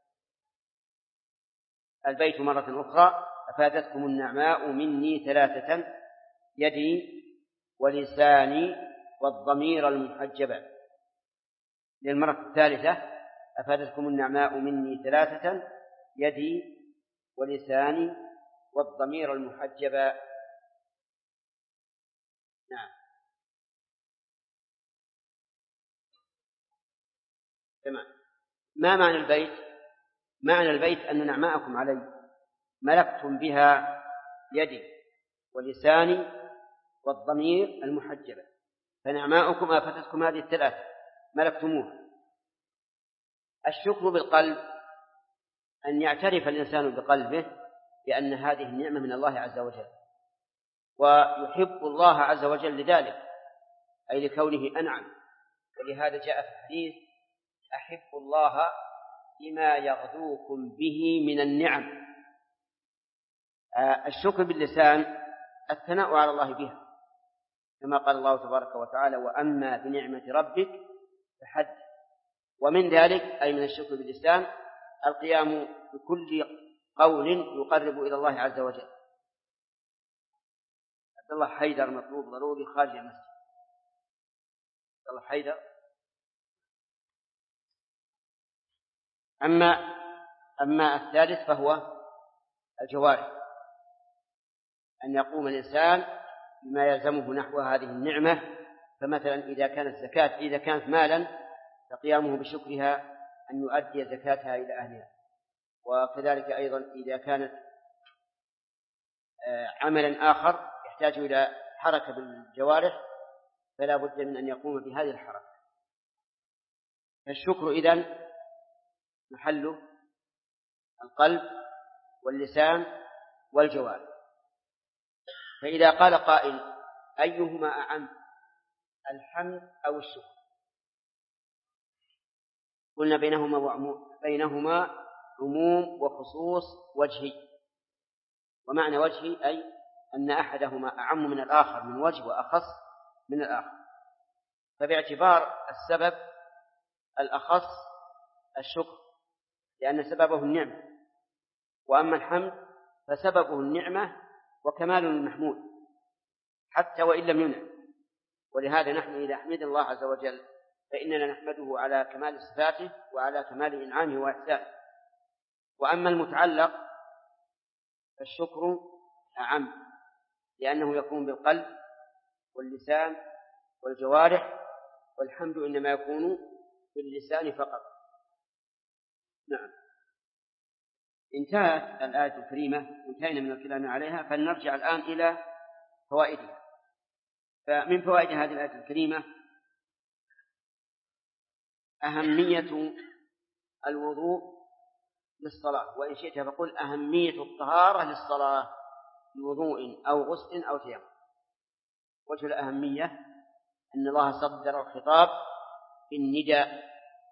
البيت مرة أخرى: أفادتكم النعماء مني ثلاثة، يدي ولساني والضمير المحجبة. للمرة الثالثة: أفادتكم النعماء مني ثلاثة، يدي ولساني والضمير المحجبة. نعم. تمام. ما معنى البيت؟ معنى البيت أن نعماءكم علي ملكتم بها يدي ولساني والضمير المحجبة، فنعماءكم آفتتكم هذه الثلاثة ملكتموها. الشكر بالقلب أن يعترف الإنسان بقلبه بأن هذه النعمة من الله عز وجل، ويحب الله عز وجل لذلك، أي لكونه أنعم. ولهذا جاء في الحديث: أحب الله بما يغدوكم به من النعم. الشكر باللسان الثناء على الله بها، كما قال الله تبارك وتعالى: وأما بنعمة ربك فحدث. ومن ذلك أي من الشكر باللسان القيام بكل قول يقرب إلى الله عز وجل. عبد الله حيدر مطلوب ضروري خارج المسجد. عبد الله حيدر. أما الثالث فهو الجوارح، أن يقوم الإنسان بما يلزمه نحو هذه النعمة. فمثلا إذا كانت مالا فقيامه بشكرها أن يؤدي زكاتها إلى أهلها، وكذلك أيضا إذا كانت عملا آخر يحتاج إلى حركة بالجوارح فلا بد من أن يقوم بهذه الحركة. فالشكر إذن محله القلب واللسان والجوارح. فإذا قال قائل: أيهما أعم، الحمد أو الشكر؟ قلنا بينهما عموم وخصوص وجهي. ومعنى وجهي أي أن أحدهما أعم من الآخر من وجه وأخص من الآخر. فباعتبار السبب الأخص الشكر لأن سببه النعمة، وأما الحمد فسببه النعمة وكمال المحمود حتى وإن لم ينعم. ولهذا نحن إذا حمد الله عز وجل فإننا نحمده على كمال صفاته وعلى كمال إنعامه وإحسانه. وأما المتعلق فالشكر أعم لأنه يكون بالقلب واللسان والجوارح، والحمد إنما يكون باللسان فقط. نعم. انتهت الآية الكريمة، انتهينا من الكلام عليها، فلنرجع الآن إلى فوائدها. فمن فوائد هذه الآية الكريمة أهمية الوضوء للصلاة، وإن شئت فقل أهمية الطهارة للصلاة بوضوء أو غسل أو تيمم. وجه الأهمية أن الله صدر الخطاب بالنداء،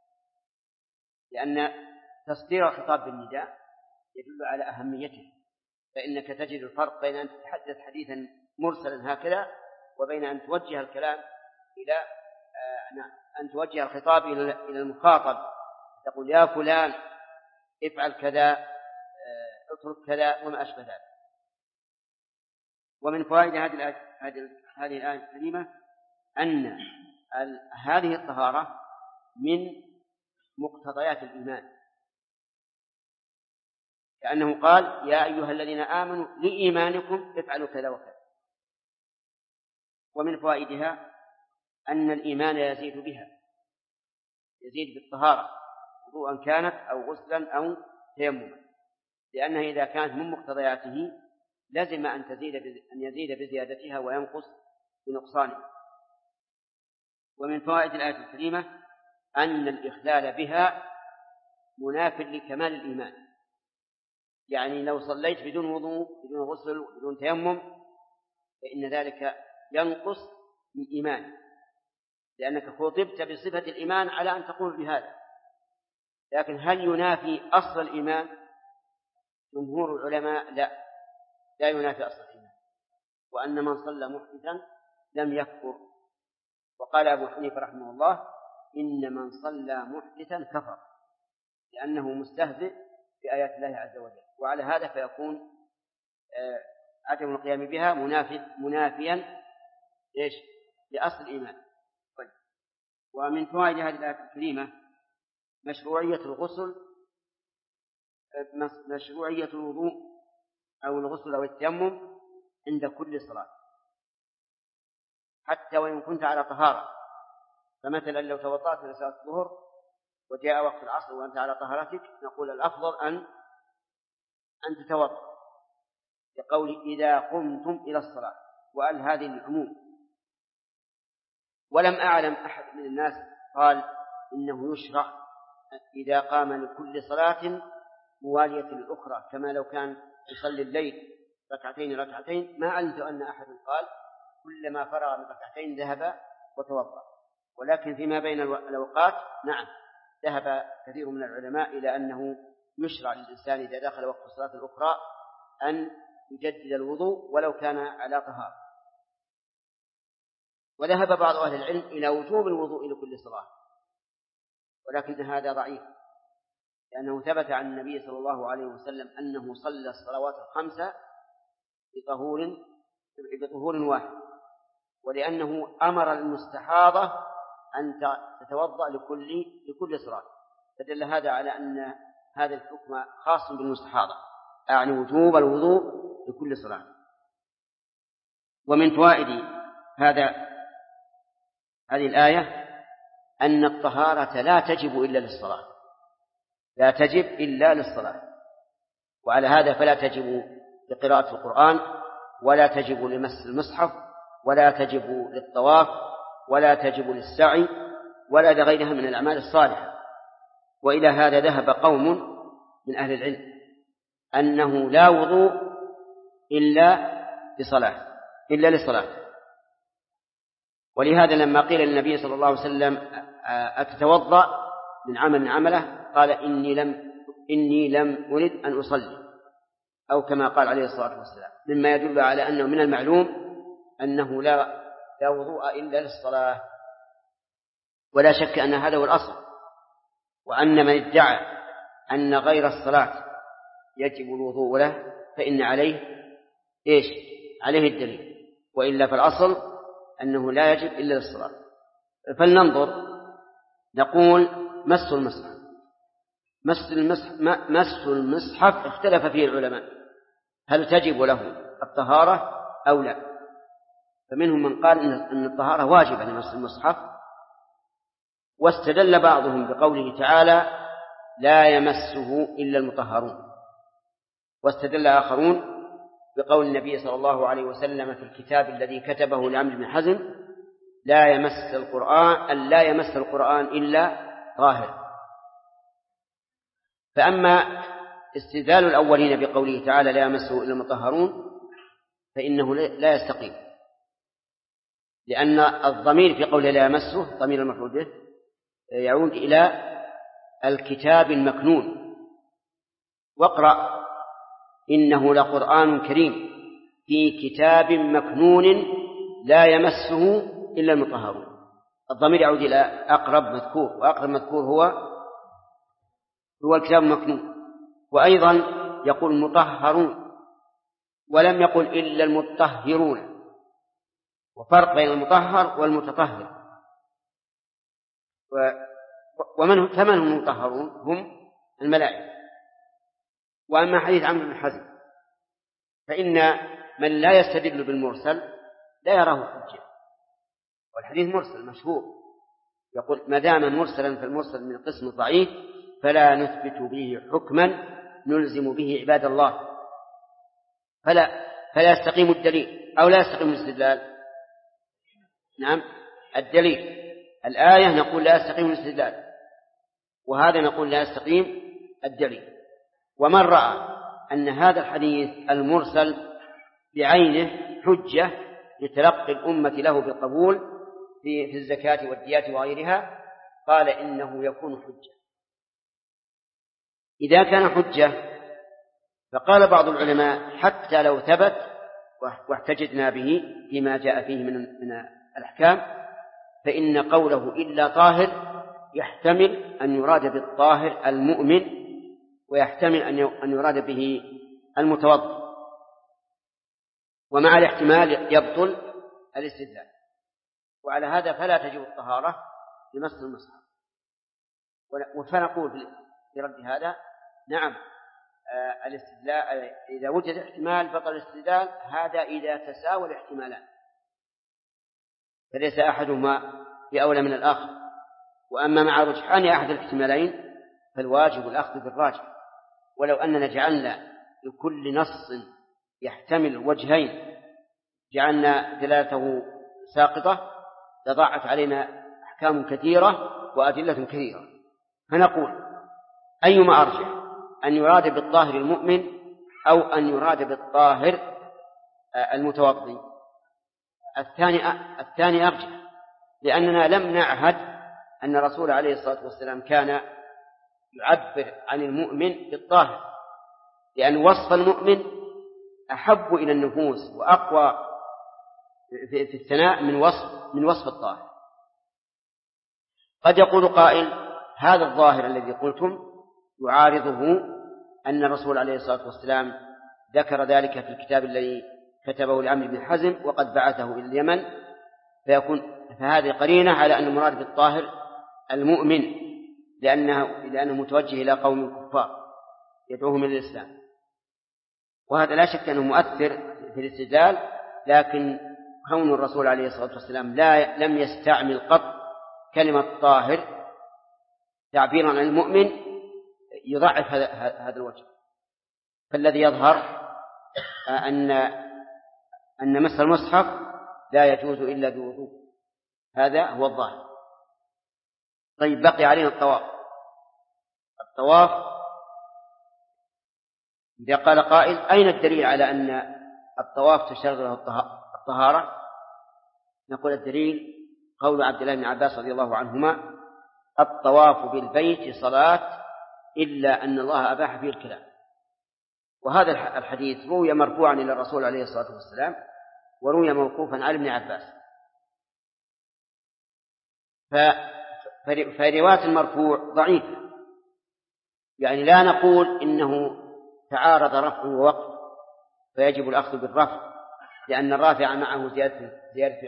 لأن تصدير الخطاب بالنداء يدل على أهميته. فإنك تجد الفرق بين أن تتحدث حديثا مرسلا هكذا وبين أن توجه الكلام إلى أن توجه الخطاب إلى المخاطب، تقول: يا فلان افعل كذا، اترك كذا، وما أشبه ذلك. ومن فوائد هذه الآية الكريمة أن هذه الطهارة من مقتضيات الإيمان، لأنه قال يا أيها الذين آمنوا لإيمانكم افعلوا كذا وكذا. ومن فوائدها أن الإيمان يزيد بها، يزيد بالطهارة وضوءا كانت أو غسلا أو تيمما، لأنها إذا كانت من مقتضياته لازم أن يزيد بزيادتها وينقص بنقصانها. ومن فوائد الآية الكريمة أن الإخلال بها مناف لكمال الإيمان، يعني لو صليت بدون وضوء بدون غسل بدون تيمم فإن ذلك ينقص من إيمان، لأنك خطبت بصفة الإيمان على أن تقول بهذا. لكن هل ينافي أصل الإيمان؟ جمهور العلماء لا ينافي أصل الإيمان، وأن من صلى محدثا لم يكفر. وقال أبو حنيفة رحمه الله إن من صلى محدثا كفر، لأنه مستهزئ بآيات الله عز وجل، وعلى هذا فيكون عدم القيام بها منافيا لأصل الإيمان. ومن فوائد هذه الآية الكريمة مشروعية الغسل، مشروعية الوضوء أو الغسل أو التيمم عند كل صلاة، حتى وإن كنت على طهارة. فمثلا لو توضأت لصلاة الظهر وجاء وقت العصر وأنت على طهارتك نقول الأفضل أن تتوضأ، لقول إذا قمتم إلى الصلاة، وقال هذه العموم. ولم أعلم أحد من الناس قال إنه يشرع إذا قام لكل صلاة موالية للأخرى، كما لو كان يصلي الليل ركعتين ما علمت أن أحد قال كلما فرغ من ركعتين ذهب وتوضأ. ولكن فيما بين الأوقات نعم ذهب كثير من العلماء إلى أنه يشرع للإنسان إذا دخل وقت الصلاة الأخرى أن يجدد الوضوء ولو كان على طهارة. وذهب بعض أهل العلم إلى وجوب الوضوء لكل صلاة، ولكن هذا ضعيف، لأنه ثبت عن النبي صلى الله عليه وسلم أنه صلى الصلوات الخمسة بطهور واحد، ولأنه أمر المستحاضة أن تتوضأ لكل صلاة، فدل هذا على أن هذا الحكم خاص بالمستحاضة، يعني وجوب الوضوء لكل صلاة. ومن فوائد هذه الآية أن الطهارة لا تجب إلا للصلاة، لا تجب إلا للصلاة، وعلى هذا فلا تجب لقراءة القرآن، ولا تجب لمس المصحف، ولا تجب للطواف، ولا تجب للسعي، ولا لغيرها من الأعمال الصالحة. وإلى هذا ذهب قوم من أهل العلم أنه لا وضوء إلا لصلاة. ولهذا لما قيل للنبي صلى الله عليه وسلم أتتوضأ من عمله قال إني لم أرد أن أصلي، أو كما قال عليه الصلاة والسلام، مما يدل على أنه من المعلوم أنه لا وضوء إلا للصلاة. ولا شك أن هذا هو الأصل، وأن من ادعى أن غير الصلاة يجب الوضوء له فإن عليه الدليل، وإلا فالأصل أنه لا يجب إلا للصلاة. فلننظر، نقول مس المصحف اختلف فيه العلماء هل تجب له الطهارة أو لا. فمنهم من قال أن الطهارة واجبة لمس المصحف، واستدل بعضهم بقوله تعالى لا يمسه إلا المطهرون، واستدل آخرون بقول النبي صلى الله عليه وسلم في الكتاب الذي كتبه لعمرو بن حزم لا يمس القرآن إلا طاهر. فأما استدلال الأولين بقوله تعالى لا يمسه إلا المطهرون فإنه لا يستقيم، لأن الضمير في قوله لا يمسه ضمير المفعول به يعود إلى الكتاب المكنون. واقرأ إنه لقرآن كريم في كتاب مكنون لا يمسه إلا المطهرون. الضمير يعود إلى أقرب مذكور، وأقرب مذكور هو الكتاب المكنون. وأيضا يقول مطهرون، ولم يقل إلا المطهرون، وفرق بين المطهر والمتطهر. فمن هم المطهرون؟ هم الملائكة. وأما حديث عمرو بن حزم فإن من لا يستدل بالمرسل لا يراه حجة، والحديث مرسل مشهور، يقول ما دام مرسلا فالمرسل من قسم ضعيف فلا نثبت به حكما نلزم به عباد الله، فلا يستقيم الدليل أو لا يستقيم الاستدلال. نعم، الدليل الآية نقول لا يستقيم الاستدلال، وهذا نقول لا يستقيم الدليل. ومن رأى أن هذا الحديث المرسل بعينه حجة لتلقي الأمة له بالقبول في الزكاة والديات وغيرها قال إنه يكون حجة. إذا كان حجة فقال بعض العلماء حتى لو ثبت واحتجدنا به فيما جاء فيه من الأحكام فإن قوله إلا طاهر يحتمل أن يراد بالطاهر المؤمن، ويحتمل أن يراد به المتوضئ، ومع الاحتمال يبطل الاستدلال. وعلى هذا فلا تجب الطهارة لمس المصحف. فنقول في رد هذا نعم، الاستدلال إذا وجد احتمال بطل الاستدلال، هذا إذا تساوى الاحتمالان، فليس أحدهما بأولى من الآخر. وأما مع رجحان أحد الاحتمالين فالواجب الأخذ بالراجح. ولو أننا جعلنا لكل نص يحتمل وجهين جعلنا دلالته ساقطة لضاعت علينا أحكام كثيرة وأدلة كثيرة. فنقول أيما أرجح، أن يراد بالطاهر المؤمن أو أن يراد بالطاهر المتوضي؟ الثاني أرجح، لأننا لم نعهد أن الرسول عليه الصلاة والسلام كان يعبر عن المؤمن بالطاهر، لأن وصف المؤمن أحب إلى النفوس وأقوى في الثناء من وصف الطاهر. قد يقول قائل هذا الظاهر الذي قلتم يعارضه أن الرسول عليه الصلاة والسلام ذكر ذلك في الكتاب الذي كتبه لعمرو بن حزم وقد بعثه إلى اليمن، فهذه قرينة على أن المراد بالطاهر المؤمن، لأنه متوجه إلى قوم كفار يدعوهم إلى الإسلام. وهذا لا شك أنه مؤثر في الاستدلال، لكن كون الرسول عليه الصلاة والسلام لم يستعمل قط كلمة طاهر تعبيرا عن المؤمن يضعف هذا الوجه. فالذي يظهر أن مس المصحف لا يجوز إلا بوضوء، هذا هو الظاهر. طيب بقي علينا الطواف. إذا قال قائل أين الدليل على أن الطواف تشترط له الطهارة؟ نقول الدليل قول عبد الله بن عباس رضي الله عنهما الطواف بالبيت صلاة إلا أن الله أباح فيه الكلام. وهذا الحديث روي مرفوعا إلى الرسول عليه الصلاة والسلام وروي موقوفا على ابن عباس. فرواية المرفوع ضعيفة، يعني لا نقول إنه تعارض رفع ووقف فيجب الأخذ بالرفع، لأن الرافع معه زيادة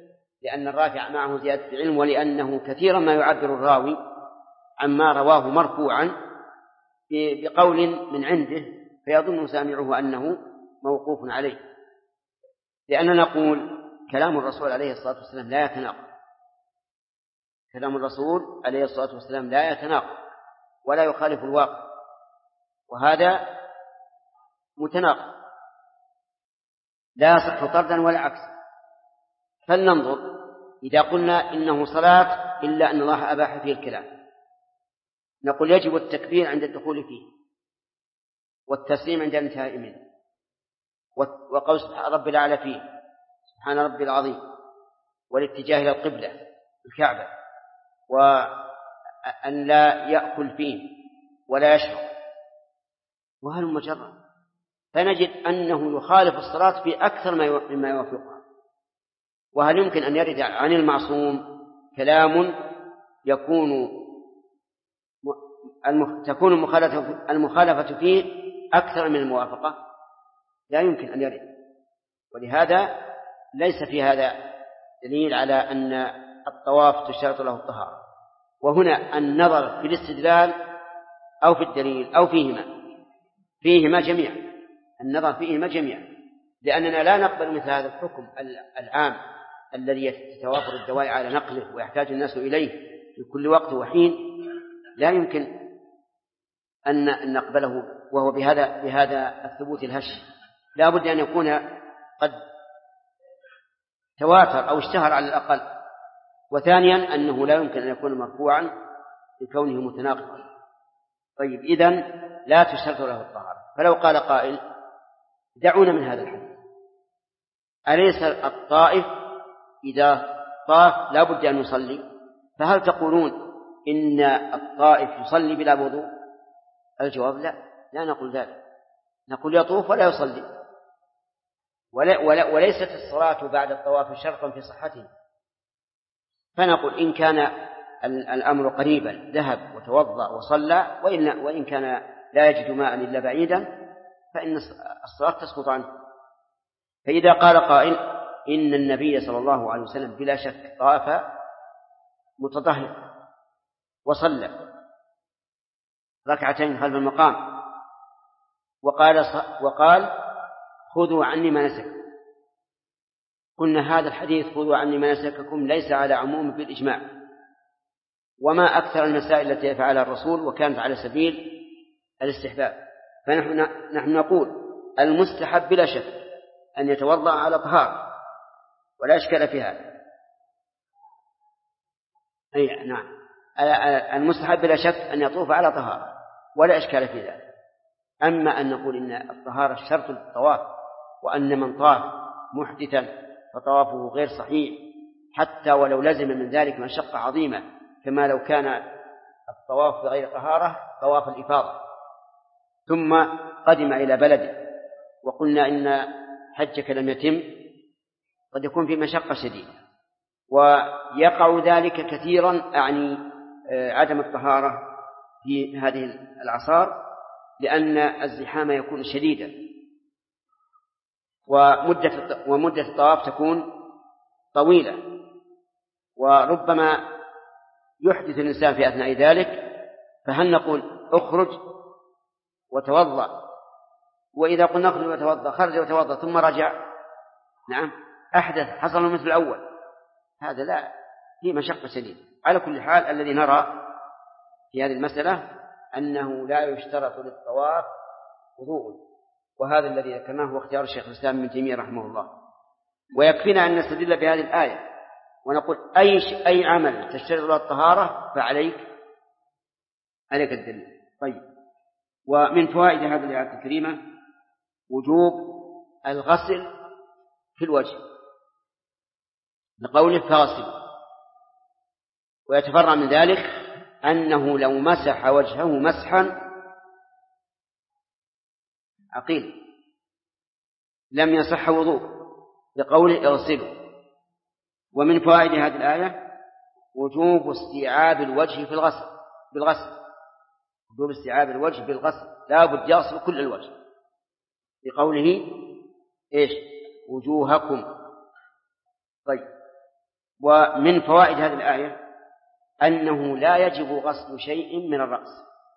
علم، ولأنه كثيرا ما يعبر الراوي عما رواه مرفوعا بقول من عنده فيظن سامعه أنه موقوف عليه. لأننا نقول كلام الرسول عليه الصلاة والسلام لا يتناقض، كلام الرسول عليه الصلاة والسلام لا يتناقض ولا يخالف الواقع، وهذا متناقض لا يصح طردا ولا عكس. فلننظر، إذا قلنا إنه صلاة إلا أن الله أباح فيه الكلام، نقول يجب التكبير عند الدخول فيه، والتسليم عند الانتهاء منه، وقول سبحان ربي الأعلى فيه، سبحان ربي العظيم، والاتجاه إلى القبلة الكعبة، وأن لا يأكل فيه ولا يشرب، وهل مجرد. فنجد أنه يخالف الصلاة في أكثر مما يوافقها. وهل يمكن أن يرد عن المعصوم كلام تكون المخالفة فيه أكثر من الموافقة؟ لا يمكن أن يرد. ولهذا ليس في هذا دليل على أن الطواف تشترط له الطهارة. وهنا النظر في الاستدلال أو في الدليل أو فيهما جميعا، النظر فيهما جميعا، لأننا لا نقبل مثل هذا الحكم العام الذي يتوافر الدواء على نقله ويحتاج الناس إليه في كل وقت وحين، لا يمكن أن نقبله وهو بهذا الثبوت الهش. لا بد أن يكون قد تواتر أو اشتهر على الأقل. وثانيا أنه لا يمكن أن يكون مرفوعا لكونه متناقضا. طيب، إذن لا تشترط له الطهارة. فلو قال قائل دعونا من هذا الحديث، أليس الطائف إذا طاف لا بد أن يصلي؟ فهل تقولون إن الطائف يصلي بلا وضوء؟ الجواب لا نقول ذلك، نقول يطوف ولا يصلي. وليست الصلاة بعد الطواف شرطا في صحته. فنقول إن كان الأمر قريبا ذهب وتوضأ وصلى، وإن كان لا يجد ماء إلا بعيدا فإن الصلاة تسقط عنه. فإذا قال قائل إن النبي صلى الله عليه وسلم بلا شك طاف متطهر وصلى ركعتين خلف المقام وقال خذوا عني مناسككم، قلنا هذا الحديث خذوا عني مناسككم ليس على عموم بالإجماع، وما أكثر المسائل التي يفعلها الرسول وكانت على سبيل الاستحباب. فنحن نقول المستحب بلا شك أن يتوضأ على طهارة ولا إشكال في هذا. أي نعم، المستحب بلا شك أن يطوف على طهارة ولا إشكال في ذلك. أما أن نقول إن الطهارة شرط للطواف، وأن من طاف محدثا فطوافه غير صحيح حتى ولو لزم من ذلك مشقة عظيمة، كما لو كان الطواف بغير طهارة طواف الإفاضة ثم قدم إلى بلده وقلنا إن حجك لم يتم، قد يكون في مشقة شديدة. ويقع ذلك كثيرا، أعني عدم الطهارة في هذه الأعصار، لأن الزحام يكون شديدا ومدة الطواف تكون طويلة، وربما يحدث الإنسان في أثناء ذلك. فهل نقول اخرج وتوضأ، وإذا قلنا اخرج وتوضأ خرج وتوضأ ثم رجع، نعم أحدث حصل مثل الأول، هذا لا، فيه مشقة شديدة. على كل حال الذي نرى في هذه المسألة أنه لا يشترط للطواف وضوء، وهذا الذي ذكرناه هو اختيار الشيخ الإسلام ابن تيمية رحمه الله. ويكفينا أن نستدل بهذه الآية ونقول أي عمل تشترط له الطهارة فعليك الدليل. طيب، ومن فوائد هذه الآية الكريمة وجوب الغسل في الوجه لقوله فاغسل، ويتفرع من ذلك أنه لو مسح وجهه مسحا عقيل لم يصح وضوء لقوله اغسلوا. ومن فوائد هذه الآية وجوب استيعاب الوجه بالغسل، وجوب استيعاب الوجه بالغسل، لا بد يغسل كل الوجه لقوله وجوهكم. طيب، ومن فوائد هذه الآية أنه لا يجب غسل شيء من الرأس،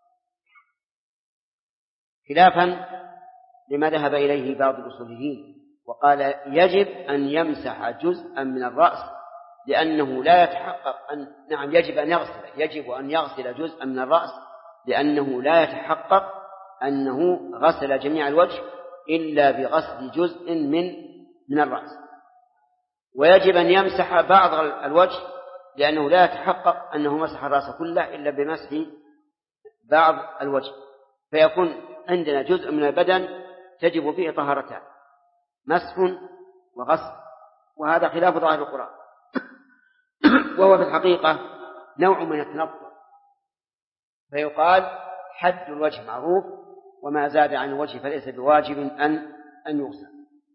خلافا لما ذهب إليه بعض الأصوليين وقال يجب أن يمسح جزءا من الرأس، لأنه لا يتحقق نعم يجب أن يغسل جزءا من الرأس، لأنه لا يتحقق أنه غسل جميع الوجه إلا بغسل جزء من الرأس. ويجب أن يمسح بعض الوجه، لأنه لا يتحقق أنه مسح الرأس كله إلا بمسح بعض الوجه، فيكون عندنا جزء من البدن تجب فيه طهارتان، مسح وغسل، وهذا خلاف ظاهر القرآن وهو في الحقيقة نوع من التنطع. فيقال حد الوجه معروف، وما زاد عن الوجه فليس بواجب أن يغسل.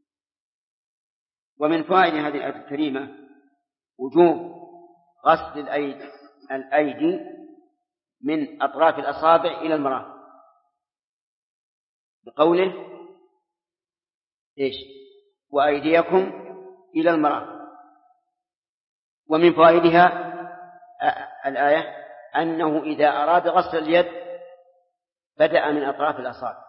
ومن فوائد هذه الآية الكريمة وجوب غسل الأيدي من أطراف الأصابع إلى المرافق، بقوله إيش؟ وأيديكم إلى المرافق. ومن فوائدها الآية أنه إذا أراد غسل اليد بدأ من أطراف الأصابع،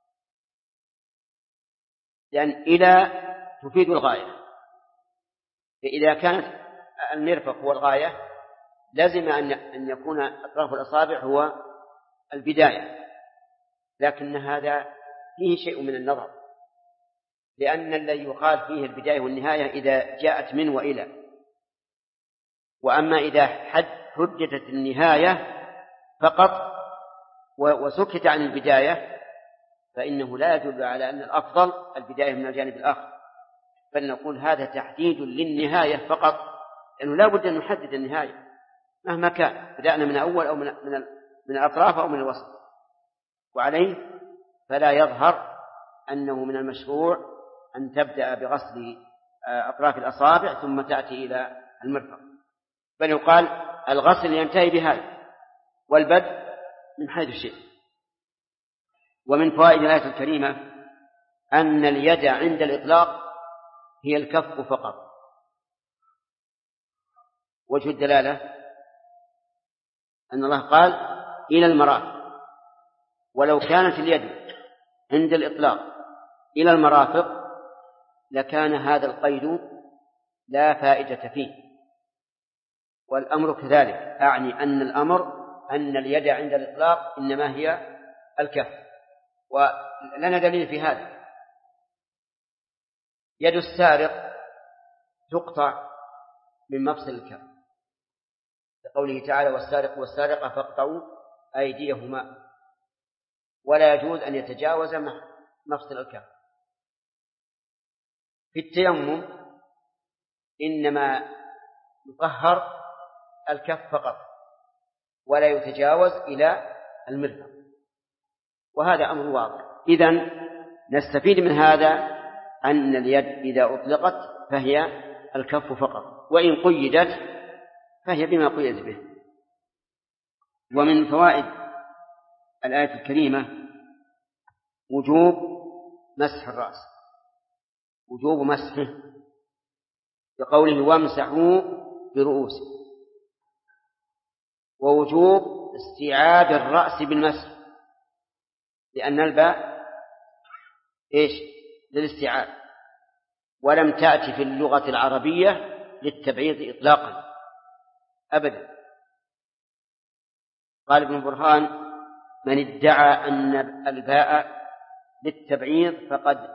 لأن إلى تفيد الغاية، فإذا كانت المرفق هو الغاية لازم أن يكون أطراف الأصابع هو البداية، لكن هذا فيه شيء من النظر، لأن الذي يقال فيه البداية والنهاية إذا جاءت من وإلى، وأما إذا حددت النهاية فقط وسكت عن البداية فإنه لا يدل على أن الأفضل البداية من الجانب الآخر، بل نقول هذا تحديد للنهاية فقط، لأنه لا بد أن نحدد النهاية مهما كان، بدأنا من أول أو من الأطراف أو من الوسط، وعليه فلا يظهر أنه من المشروع أن تبدأ بغسل أطراف الأصابع ثم تأتي إلى المرفق، بل يقال الغسل ينتهي بهذا والبدء من حيث الشيء. ومن فوائد الآية الكريمة أن اليد عند الإطلاق هي الكف فقط. وجه الدلالة أن الله قال إلى المرافق، ولو كانت اليد عند الإطلاق إلى المرافق لكان هذا القيد لا فائدة فيه، والأمر كذلك، أعني أن الأمر أن اليد عند الإطلاق إنما هي الكف، ولنا دليل في هذا. يد السارق تقطع من مفصل الكف، لقوله تعالى والسارق والسارقة فاقطعوا أيديهما، ولا يجوز أن يتجاوز مفصل الكف. في التيمم إنما يطهر الكف فقط ولا يتجاوز إلى المرفق، وهذا أمر واضح. إذن نستفيد من هذا أن اليد إذا أطلقت فهي الكف فقط، وإن قيدت فهي بما قيدت به. ومن فوائد الآية الكريمة وجوب مسح الرأس، وجوب مسحه بقوله وامسحوا برؤوسكم، ووجوب استيعاب الرأس بالمسح، لأن الباء إيش؟ للاستيعاب، ولم تأتي في اللغة العربية للتبعيض إطلاقا أبدا. قال ابن برهان من ادعى أن الباء للتبعيض فقد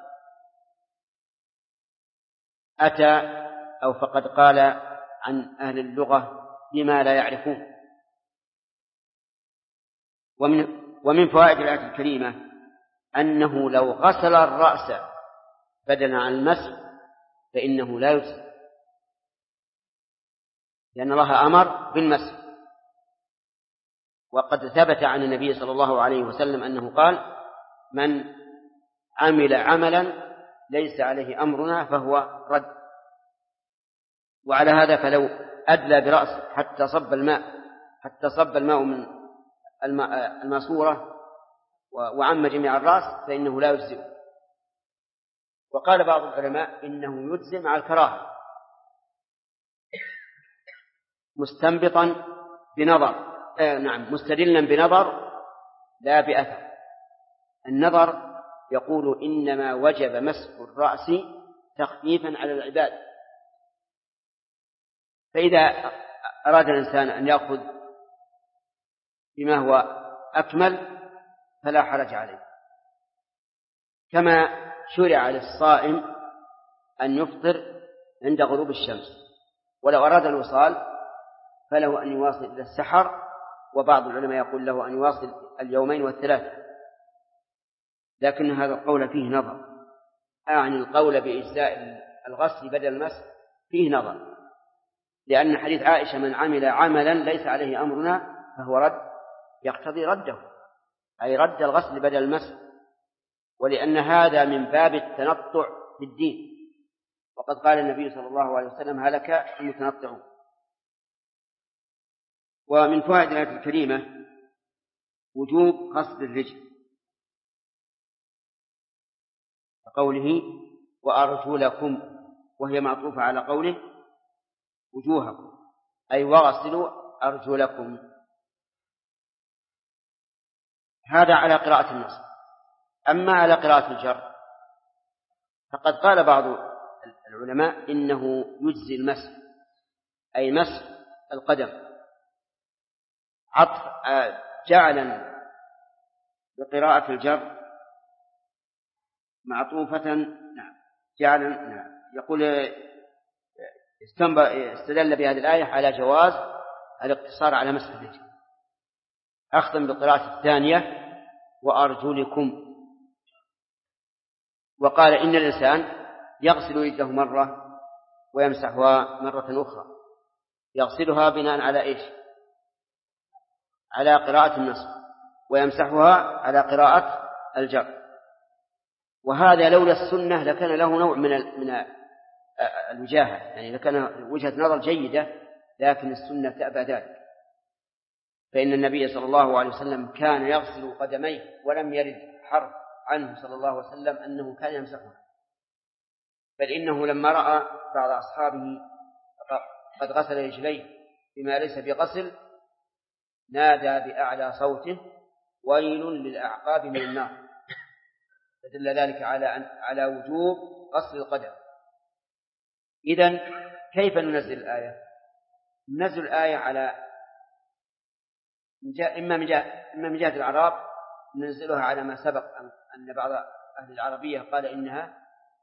أتى أو فقد قال عن أهل اللغة بما لا يعرفون. ومن فوائد الآية الكريمة أنه لو غسل الرأس بدلا عن المسح فإنه لا يجزئ، لأن الله أمر بالمسح، وقد ثبت عن النبي صلى الله عليه وسلم أنه قال من عمل عملا ليس عليه أمرنا فهو رد. وعلى هذا فلو أدلى برأسه حتى صب الماء من الماسورة وعم جميع الرأس فإنه لا يجزئ. وقال بعض العلماء إنه يجزئ مع الكراهة مستنبطا بنظر مستدلا بنظر لا بأثر. النظر يقول إنما وجب مسح الرأس تخفيفا على العباد، فإذا أراد الإنسان أن يأخذ بما هو أكمل فلا حرج عليه، كما شرع للصائم أن يفطر عند غروب الشمس، ولو أراد الوصال فله أن يواصل إلى السحر، وبعض العلماء يقول له أن يواصل اليومين والثلاثة، لكن هذا القول فيه نظر، أعني القول بإجزاء الغسل بدل المسح فيه نظر، لأن حديث عائشة من عمل عملا ليس عليه أمرنا فهو رد يقتضي رده، أي رد الغسل بدل المسح، ولأن هذا من باب التنطع في الدين، وقد قال النبي صلى الله عليه وسلم هلك المتنطعون. ومن فوائد الآية الكريمة وجوب غسل الرجل، قوله وأرجلكم، وهي معطوفة على قوله وجوهكم، أي واغسلوا أرجلكم. هذا على قراءة النص. أما على قراءة الجر فقد قال بعض العلماء إنه يجزي المسح، أي مسح القدم، عطف جعلا بقراءة الجر معطوفة. نعم جعلا. نعم. يقول استدل بهذه الآية على جواز الاقتصار على مسح الرجل. أختم بالقراءة الثانية وأرجلكم. وقال إن الإنسان يغسل يده مرة ويمسحها مرة أخرى، يغسلها بناء على إيش؟ على قراءة النصب، ويمسحها على قراءة الجر. وهذا لولا السنة لكان له نوع من الوجاهة، يعني لكان وجهة نظر جيدة، لكن السنة تأبى ذلك. فإن النبي صلى الله عليه وسلم كان يغسل قدميه، ولم يرد حرف عنه صلى الله عليه وسلم أنه كان يمسحها، بل إنه لما رأى بعض أصحابه قد غسل رجليه بما ليس بغسل نادى بأعلى صوته ويل للأعقاب من النار، فدل ذلك على وجوب غسل القدم. إذن كيف ننزل الآية؟ ننزل الآية على إما من جهة الأعراب ننزلها على ما سبق أن بعض أهل العربية قال إنها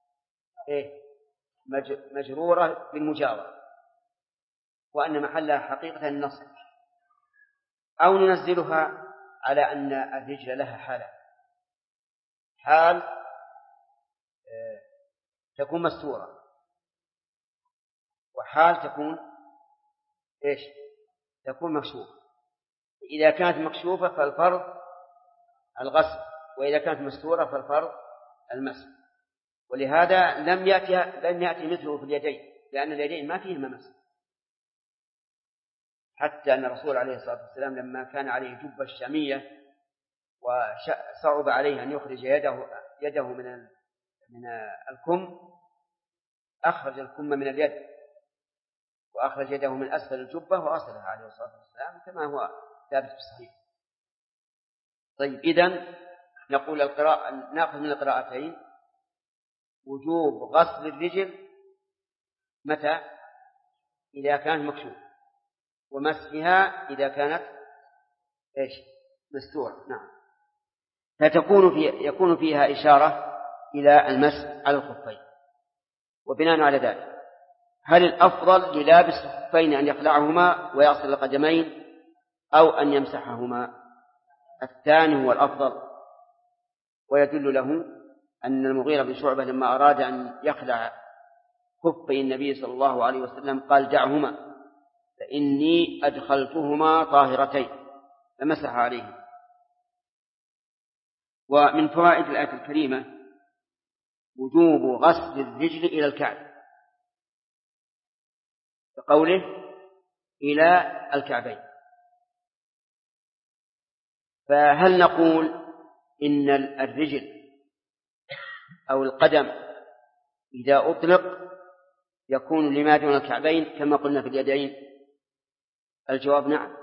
مجرورة بالمجاورة، وأن محلها حقيقة النصب، أو ننزلها على أن الرجل لها حال تكون مستورة، وحال تكون مكشوفة. إذا كانت مكشوفة فالفرض الغسل، وإذا كانت مستورة فالفرض المسح. ولهذا لم يأتي مثله في اليدين، لأن اليدين ما فيه مسح، حتى أن الرسول عليه الصلاة والسلام لما كان عليه جبة الشامية وصعب عليه أن يخرج يده من الكم، أخرج الكم من اليد وأخرج يده من أسفل الجبة وغسلها عليه الصلاة والسلام كما هو ثابت في الصحيح. طيب، إذن نقول نأخذ من القراءتين وجوب غسل الرجل متى؟ إذا كانت مكشوفة، ومسحها إذا كانت مستورة. نعم. يكون فيها إشارة إلى المسح على الخفين. وبناء على ذلك هل الأفضل للابس الخفين أن يخلعهما ويغسل القدمين أو أن يمسحهما؟ الثاني هو الأفضل، ويدل له أن المغيرة بن شعبة لما أراد أن يخلع خفي النبي صلى الله عليه وسلم قال دعهما فإني أدخلتهما طاهرتين، فمسح عليه. ومن فوائد الآية الكريمة وجوب غسل الرجل إلى الكعب، بقوله إلى الكعبين. فهل نقول إن الرجل أو القدم إذا أطلق يكون لما دون الكعبين كما قلنا في اليدين؟ الجواب نعم،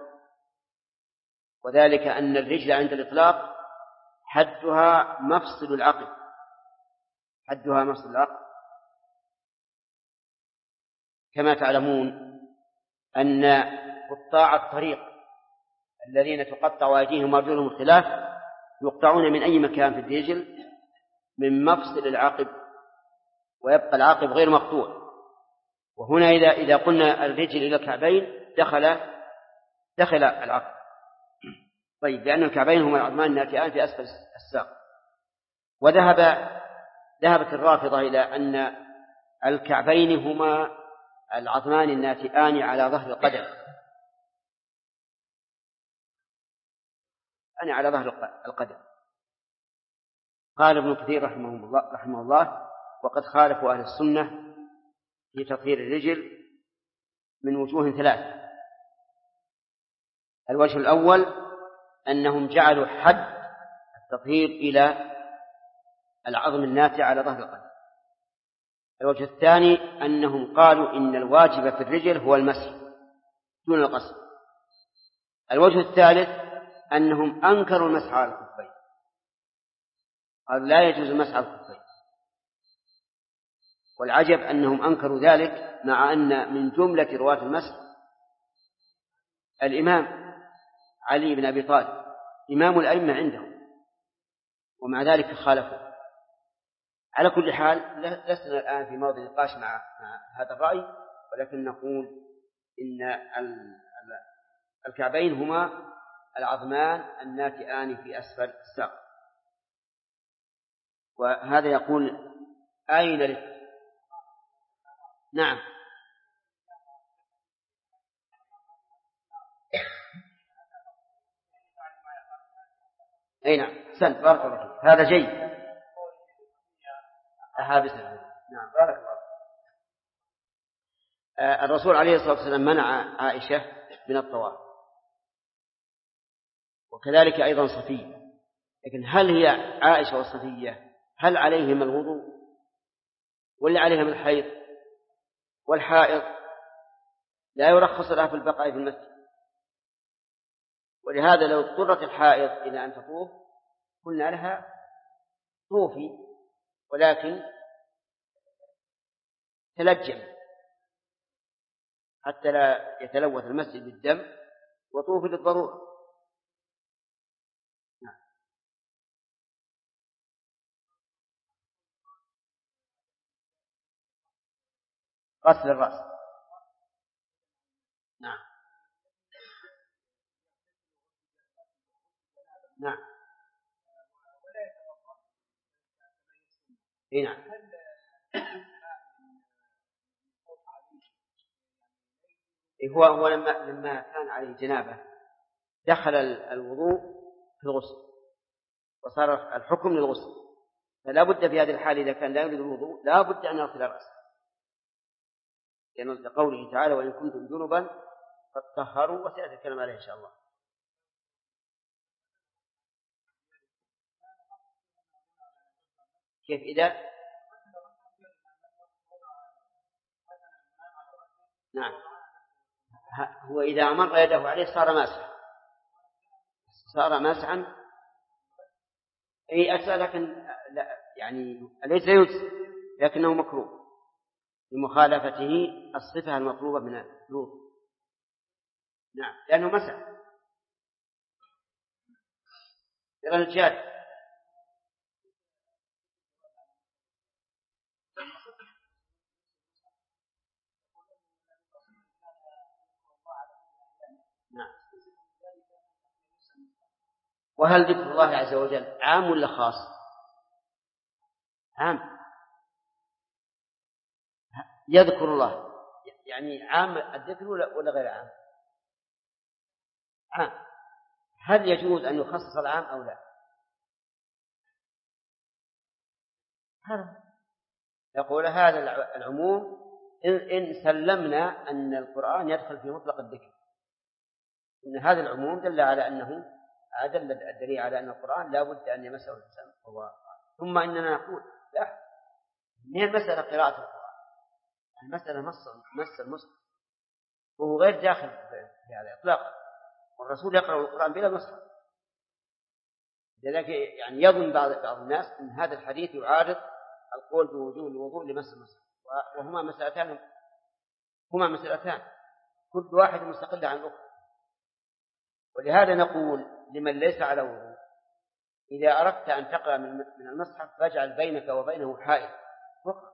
وذلك أن الرجل عند الإطلاق حدها مفصل العقل، كما تعلمون أن قطاع الطريق الذين تقطع أيديهم وأرجلهم الخلاف يقطعون من أي مكان في الرجل؟ من مفصل العقب، ويبقى العقب غير مقطوع. وهنا إذا قلنا الرجل إلى الكعبين دخل العقب. طيب، لأن الكعبين هما العظمان الناتئان في أسفل الساق. ذهبت الرافضة إلى أن الكعبين هما العظمان الناتئان على ظهر القدم، على ظهر القدم. قال ابن كثير رحمه الله وقد خالفوا أهل السنة في تطهير الرجل من وجوه ثلاثة. الوجه الأول أنهم جعلوا حد التطهير إلى العظم الناتئ على ظهر القدم، الوجه الثاني أنهم قالوا إن الواجب في الرجل هو المسح دون الغسل. الوجه الثالث أنهم أنكروا المسح على الخفين، قالوا لا يجوز المسح على الخفين. والعجب أنهم أنكروا ذلك مع أن من جملة رواة المسح الإمام علي بن أبي طالب إمام الأئمة عندهم، ومع ذلك خالفوا. على كل حال لسنا الآن في موضع نقاش مع هذا الرأي، ولكن نقول إن الكعبين هما العظمان الناتئان في أسفل الساق. وهذا يقول أين نعم أي نعم سن بارك الله فيك، هذا جيد. أحابس نعم بارك الله. الرسول عليه الصلاة والسلام منع عائشة من الطواف، وكذلك أيضا صفية. لكن هل هي عائشة وصفية هل عليهم الوضوء ولا عليهم الحيض؟ والحائض لا يرخص لها في البقاء في المسجد، ولهذا لو اضطرت الحائض إلى أن تطوف قلنا لها طوفي، ولكن تلجم حتى لا يتلوث المسجد بالدم، وطوفي للضرورة. غسل الرأس نعم نعم نعم. هو لما كان عليه جنابه دخل الوضوء في الغسل وصار الحكم للغسل، فلا بد في هذه الحال إذا كان لا يريد الوضوء لا بد أن يغسل رأسه، لأن قوله تعالى وإن كنتم جنبا فاطهروا، وسيأتي الكلام عليه إن شاء الله. كيف إذا نعم هو إذا أمر يده عليه صار ماسحا أي أجزاء، لكن لا يعني ليس يجزي، لكنه مكروه لمخالفته الصفة المطلوبة من الوضوء. نعم لأنه مسح الرجال. نعم. وهل ذكر الله عز وجل عام ولا خاص؟ عام، يذكر الله يعني عام الذكر ولا غير عام؟ عام. هل يجوز أن يخصص العام أو لا؟ يقول هذا العموم إن سلمنا أن القرآن يدخل في مطلق الذكر، إن هذا العموم دل على أنه دل الدليل على أن القرآن لا بد أن يمسه الإنسان. ثم إننا نقول لا، هي المسألة قراءة القرآن، المسألة مس المصحف، وهو غير داخل في هذا إطلاقا، والرسول يقرأ القرآن بلا مصحف. لذلك يعني يظن بعض الناس أن هذا الحديث يعارض القول بوجوب الوضوء لمس المصحف، وهما مسألتان كل واحد مستقل عن الأخرى. ولهذا نقول لمن ليس على وضوء إذا أردت أن تقرأ من المصحف فاجعل بينك وبينه حائل فقط.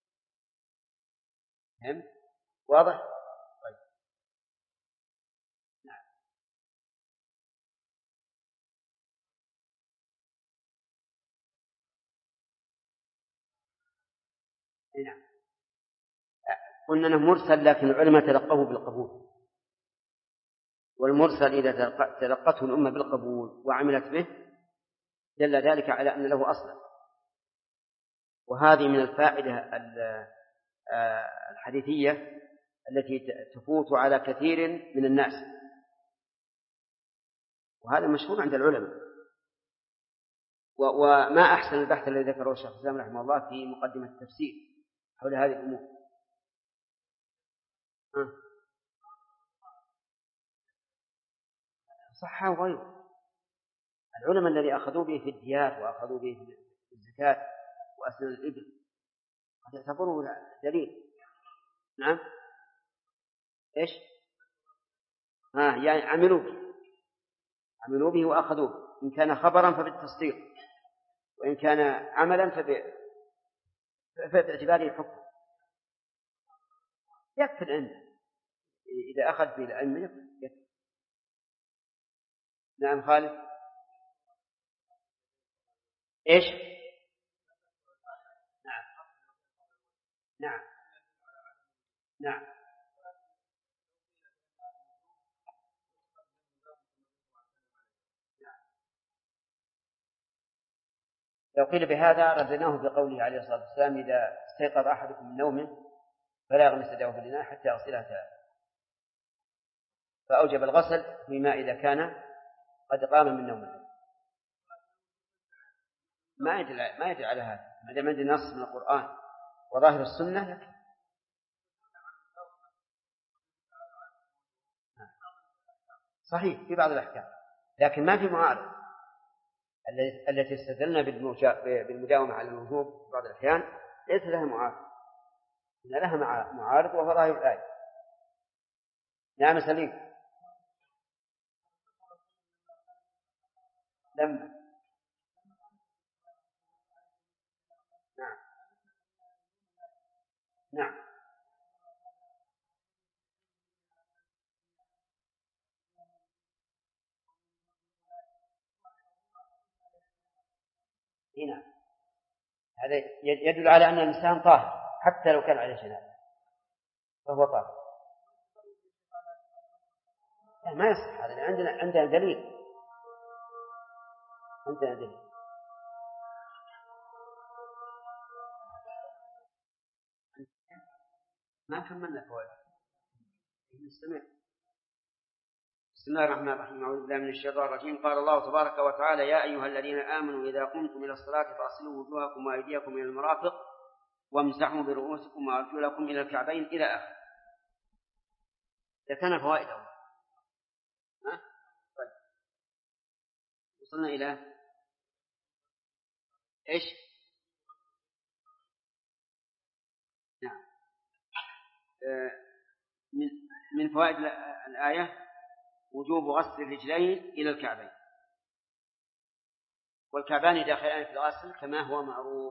واضح؟ طيب. نعم. نعم. قلنا أنه مرسل، لكن العلماء تلقوه بالقبول، والمرسل إذا تلقته الأمة بالقبول وعملت به دل ذلك على أن له أصلا. وهذه من الفائدة الحديثية التي تفوت على كثير من الناس، وهذا مشهور عند العلماء. وما أحسن البحث الذي ذكره الشيخ الإسلام رحمه الله في مقدمة التفسير، حول هذه الأمور. صحة وغيره. العلماء الذي أخذوا به في الديات وأخذوا به في الزكاة وأسنان الإبل قد يعتبروا دليل. نعم. إيش؟ يعني عملوا به وأخذوا به. إن كان خبرا فبالتصديق، وإن كان عملا فباعتباره حكم. يكفي العلم إذا أخذ به العلم يكفي. نعم خالد. إيش؟ نعم. لو قيل بهذا ردناه بقوله عليه الصلاة والسلام: إذا استيقظ أحدكم من نومه فلا يغمس يده في الإناء حتى يغسلها ثلاثة. فأوجب الغسل فيما إذا كان قد قام من نومه. ما يدل على هذا. ما دام عندنا نص من القرآن وظاهر السنة يكفي. صحيح في بعض الأحكام، لكن ما في معارض. التي استدلنا بالمداومة على الوجوب في بعض الأحيان ليس لها معارض، إن لها معارض وهو ظاهر الآية. نعم سليم. لما نعم هنا هذا يدل على أن الإنسان طاهر حتى لو كان عليه جنابة فهو طاهر. ما يصح هذا. عندنا دليل. ما كملنا فوائد. نستمر. بسم الله الرحمن الرحيم. أعوذ بالله من الشيطان الرجيم. قال الله تبارك وتعالى: يا أيها الذين آمنوا إذا قمتم إلى الصلاة فاغسلوا وجوهكم وأيديكم إلى المرافق وامسحوا برؤوسكم وأرجلكم إلى الكعبين إلى آخره. ذكرنا فوائد أول. طيب. وصلنا إلى إيش؟ نعم. من فوائد الآية وجوب غسل الرجلين إلى الكعبين، والكعبان داخلان في الغسل كما هو معروف.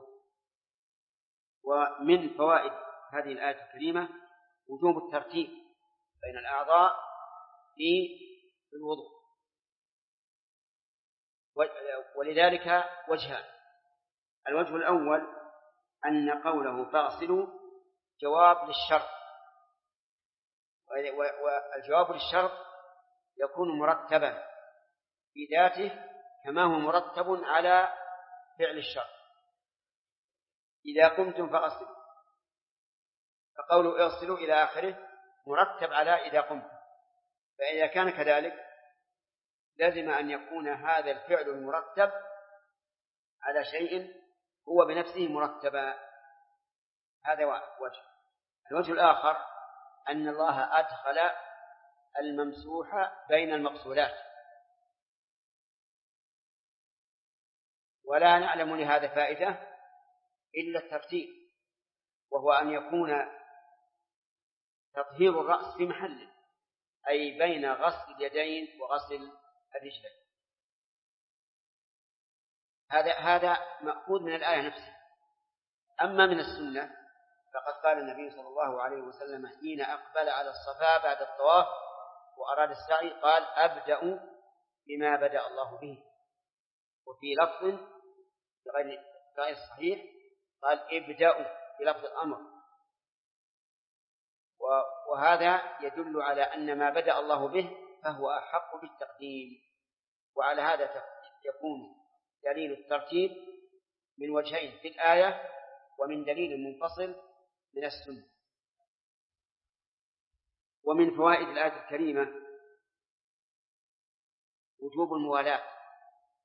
ومن فوائد هذه الآية الكريمة وجوب الترتيب بين الأعضاء في الوضوء، ولذلك وجهان. الوجه الأول أن قوله فاغسلوا جواب للشرط، والجواب للشرط يكون مرتبا في ذاته كما هو مرتب على فعل الشرط. إذا قمتم فاغسلوا، فقولوا اغسلوا إلى آخره مرتب على إذا قمتم. فإذا كان كذلك لازم أن يكون هذا الفعل المرتب على شيء هو بنفسه مرتبا. هذا وجه. الوجه الآخر أن الله أدخل الممسوح بين المغسولات، ولا نعلم لهذا فائدة إلا الترتيب، وهو أن يكون تطهير الرأس في محله، أي بين غسل اليدين وغسل الرجلين. هذا مأخوذ من الآية نفسها. أما من السنة فقد قال النبي صلى الله عليه وسلم حين أقبل على الصفا بعد الطواف وأراد السعي قال: أبدأ بما بدأ الله به. وفي لفظ غير صحيح قال: ابدأوا بلفظ الأمر. وهذا يدل على أن ما بدأ الله به فهو أحق بالتقديم. وعلى هذا يكون دليل الترتيب من وجهين في الآية ومن دليل منفصل من السنة. ومن فوائد الآية الكريمة وجوب الموالاة.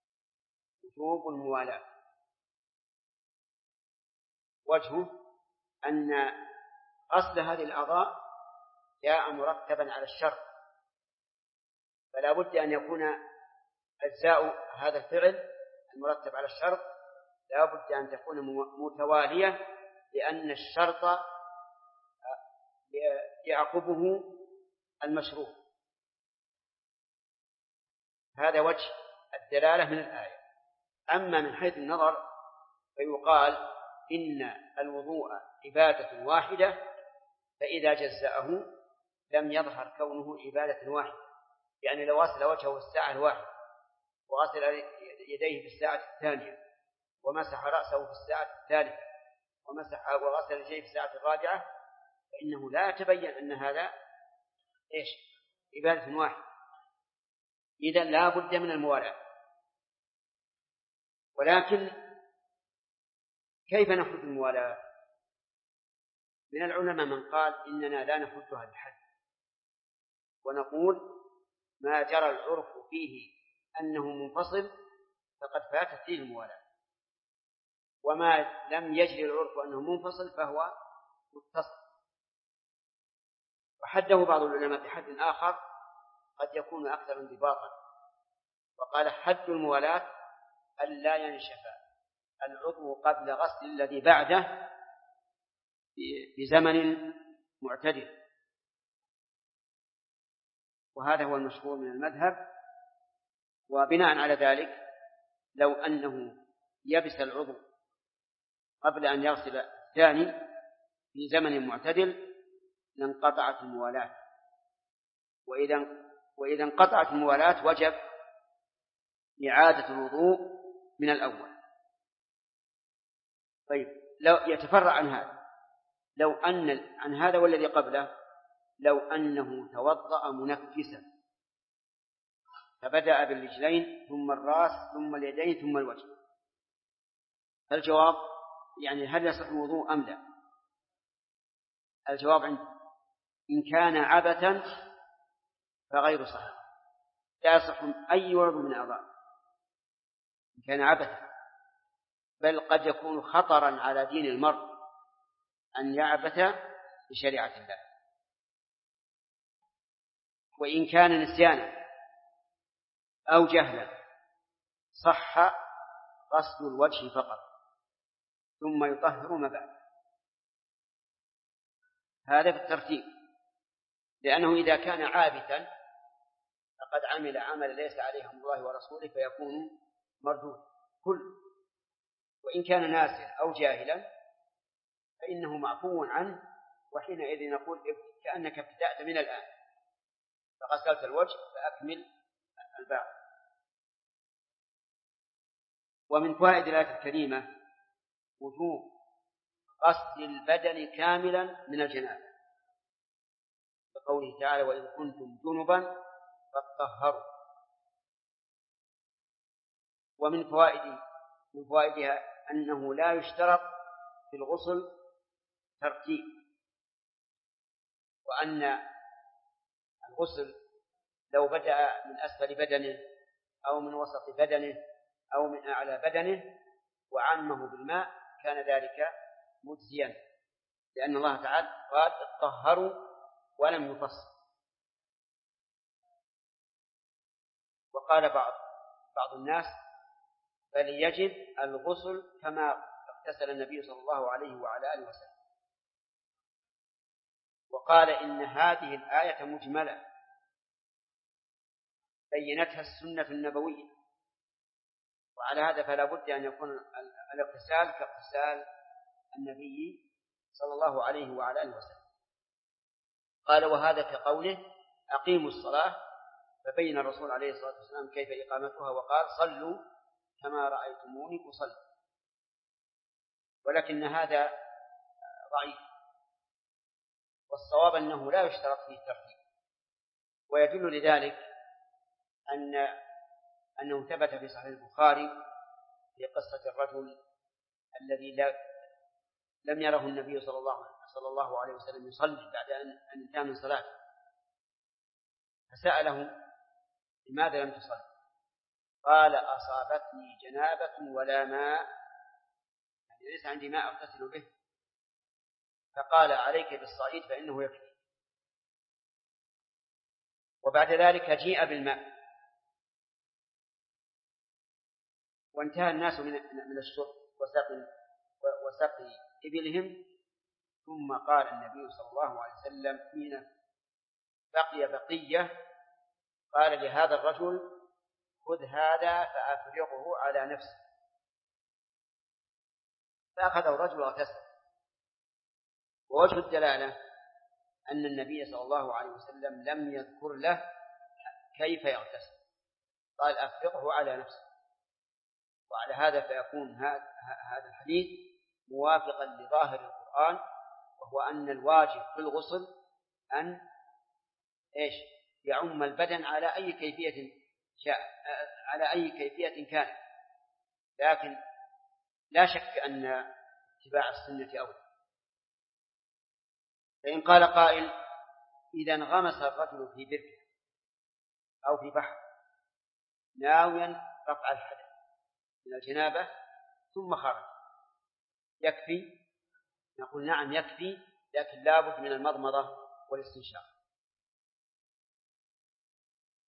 وجهه أن غسل هذه الأعضاء جاء مرتبا على الشرط، فلا بد أن يكون أجزاء هذا الفعل المرتب على الشرط لا بد أن تكون متوالية، لأن الشرط يعقبه المشروط. هذا وجه الدلالة من الآية. أما من حيث النظر فيقال إن الوضوء عبادة واحدة، فإذا جزأه لم يظهر كونه عبادة واحدة. يعني لو غسل وجهه في الساعة الواحدة، وغسل يديه في الساعة الثانية، ومسح رأسه في الساعة الثالثة، وغسل رجليه في الساعة الرابعة، فإنه لا يتبين أن هذا عبادة واحدة. إذن لا بد من الموالاة. ولكن كيف نحد الموالاة؟ من العلماء من قال إننا لا نحدها بالحد، ونقول ما جرى العرف فيه أنه منفصل فقد فاتت فيه الموالاة، وما لم يجري العرف أنه منفصل فهو متصل. وحده بعض العلماء بحد آخر قد يكون أكثر انضباطا، وقال حد الموالاة ألا ينشف العضو قبل غسل الذي بعده بزمن معتدل، وهذا هو المشهور من المذهب. وبناء على ذلك لو أنه يبس العضو قبل أن يغسل الثاني في زمن معتدل لانقطعت الموالاة، وإذا انقطعت الموالاة وجب إعادة الوضوء من الأول. طيب، لو يتفرع عن هذا، لو أن عن هذا والذي قبله، لو أنه توضأ منكسا فبدأ بالرجلين ثم الرأس ثم اليدين ثم الوجه، الجواب يعني هل يصح الوضوء أم لا؟ الجواب إن كان عبثا فغير صحيح، لا يصح أي عضو من أعضاء إن كان عبثا، بل قد يكون خطرا على دين المرء أن يعبث بشريعة الله. وإن كان نسيانا أو جهلا صح غسل الوجه فقط ثم يطهر ما بعد. هذا بالترتيب، لأنه إذا كان عابثا فقد عمل عمل ليس عليه أمر الله ورسوله فيكون مردود كل. وإن كان ناسيا أو جاهلا فإنه معفو عنه، وحينئذ نقول كأنك ابتدأت من الآن فغسلت الوجه فأكمل الباقي. ومن فوائد الآية الكريمة وجوب غسل البدن كاملا من الجنابة، بقوله تعالى وإن كنتم جنبا فاطهروا. ومن فوائدها أنه لا يشترط في الغسل ترتيب، وأن الغسل لو بدأ من أسفل بدنه أو من وسط بدنه أو من أعلى بدنه وعمه بالماء كان ذلك مجزيا، لأن الله تعالى قال اطهروا ولم يفصل. وقال بعض الناس بل يجب الغسل كما اغتسل النبي صلى الله عليه وعلى آله وسلم. وقال إن هذه الآية مجملة بينتها السنة النبوية، وعلى هذا فلا بد أن يكون الاغتسال كاغتسال النبي صلى الله عليه وعلى آله وسلم. قال وهذا كقوله أقيموا الصلاة، فبين الرسول عليه الصلاة والسلام كيف إقامتها وقال صلوا كما رأيتموني أصلي. ولكن هذا ضعيف، والصواب أنه لا يشترط فيه الترتيب. ويدل لذلك أنه ثبت في صحيح البخاري في قصة الرجل الذي لم يره النبي صلى الله عليه وسلم يصلي بعد أن انتهى من صلاته، فسأله لماذا لم تصلي؟ قال أصابتني جنابة ولا ماء، يعني ليس عندي ماء أغتسل به. فقال عليك بالصعيد فإنه يكفي. وبعد ذلك جيء بالماء وانتهى الناس من الشرب وسقي إبلهم، ثم قال النبي صلى الله عليه وسلم حين بقي بقية قال لهذا الرجل خذ هذا فأفرغه على نفسه، فأخذه الرجل واغتسل. ووجه الدلالة أن النبي صلى الله عليه وسلم لم يذكر له كيف يغتسل، قال أفرغه على نفسه. وعلى هذا فيكون هذا الحديث موافقا لظاهر القرآن، وهو أن الواجب في الغسل أن يعم البدن على أي كيفية كانت، لكن لا شك أن اتباع السنة أولى. فإن قال قائل إذا انغمس الرجل في بركة أو في بحر ناويا رفع الحدث من الجنابة ثم خرج يكفي؟ نقول نعم يكفي، لكن لا بد من المضمضة والاستنشاق.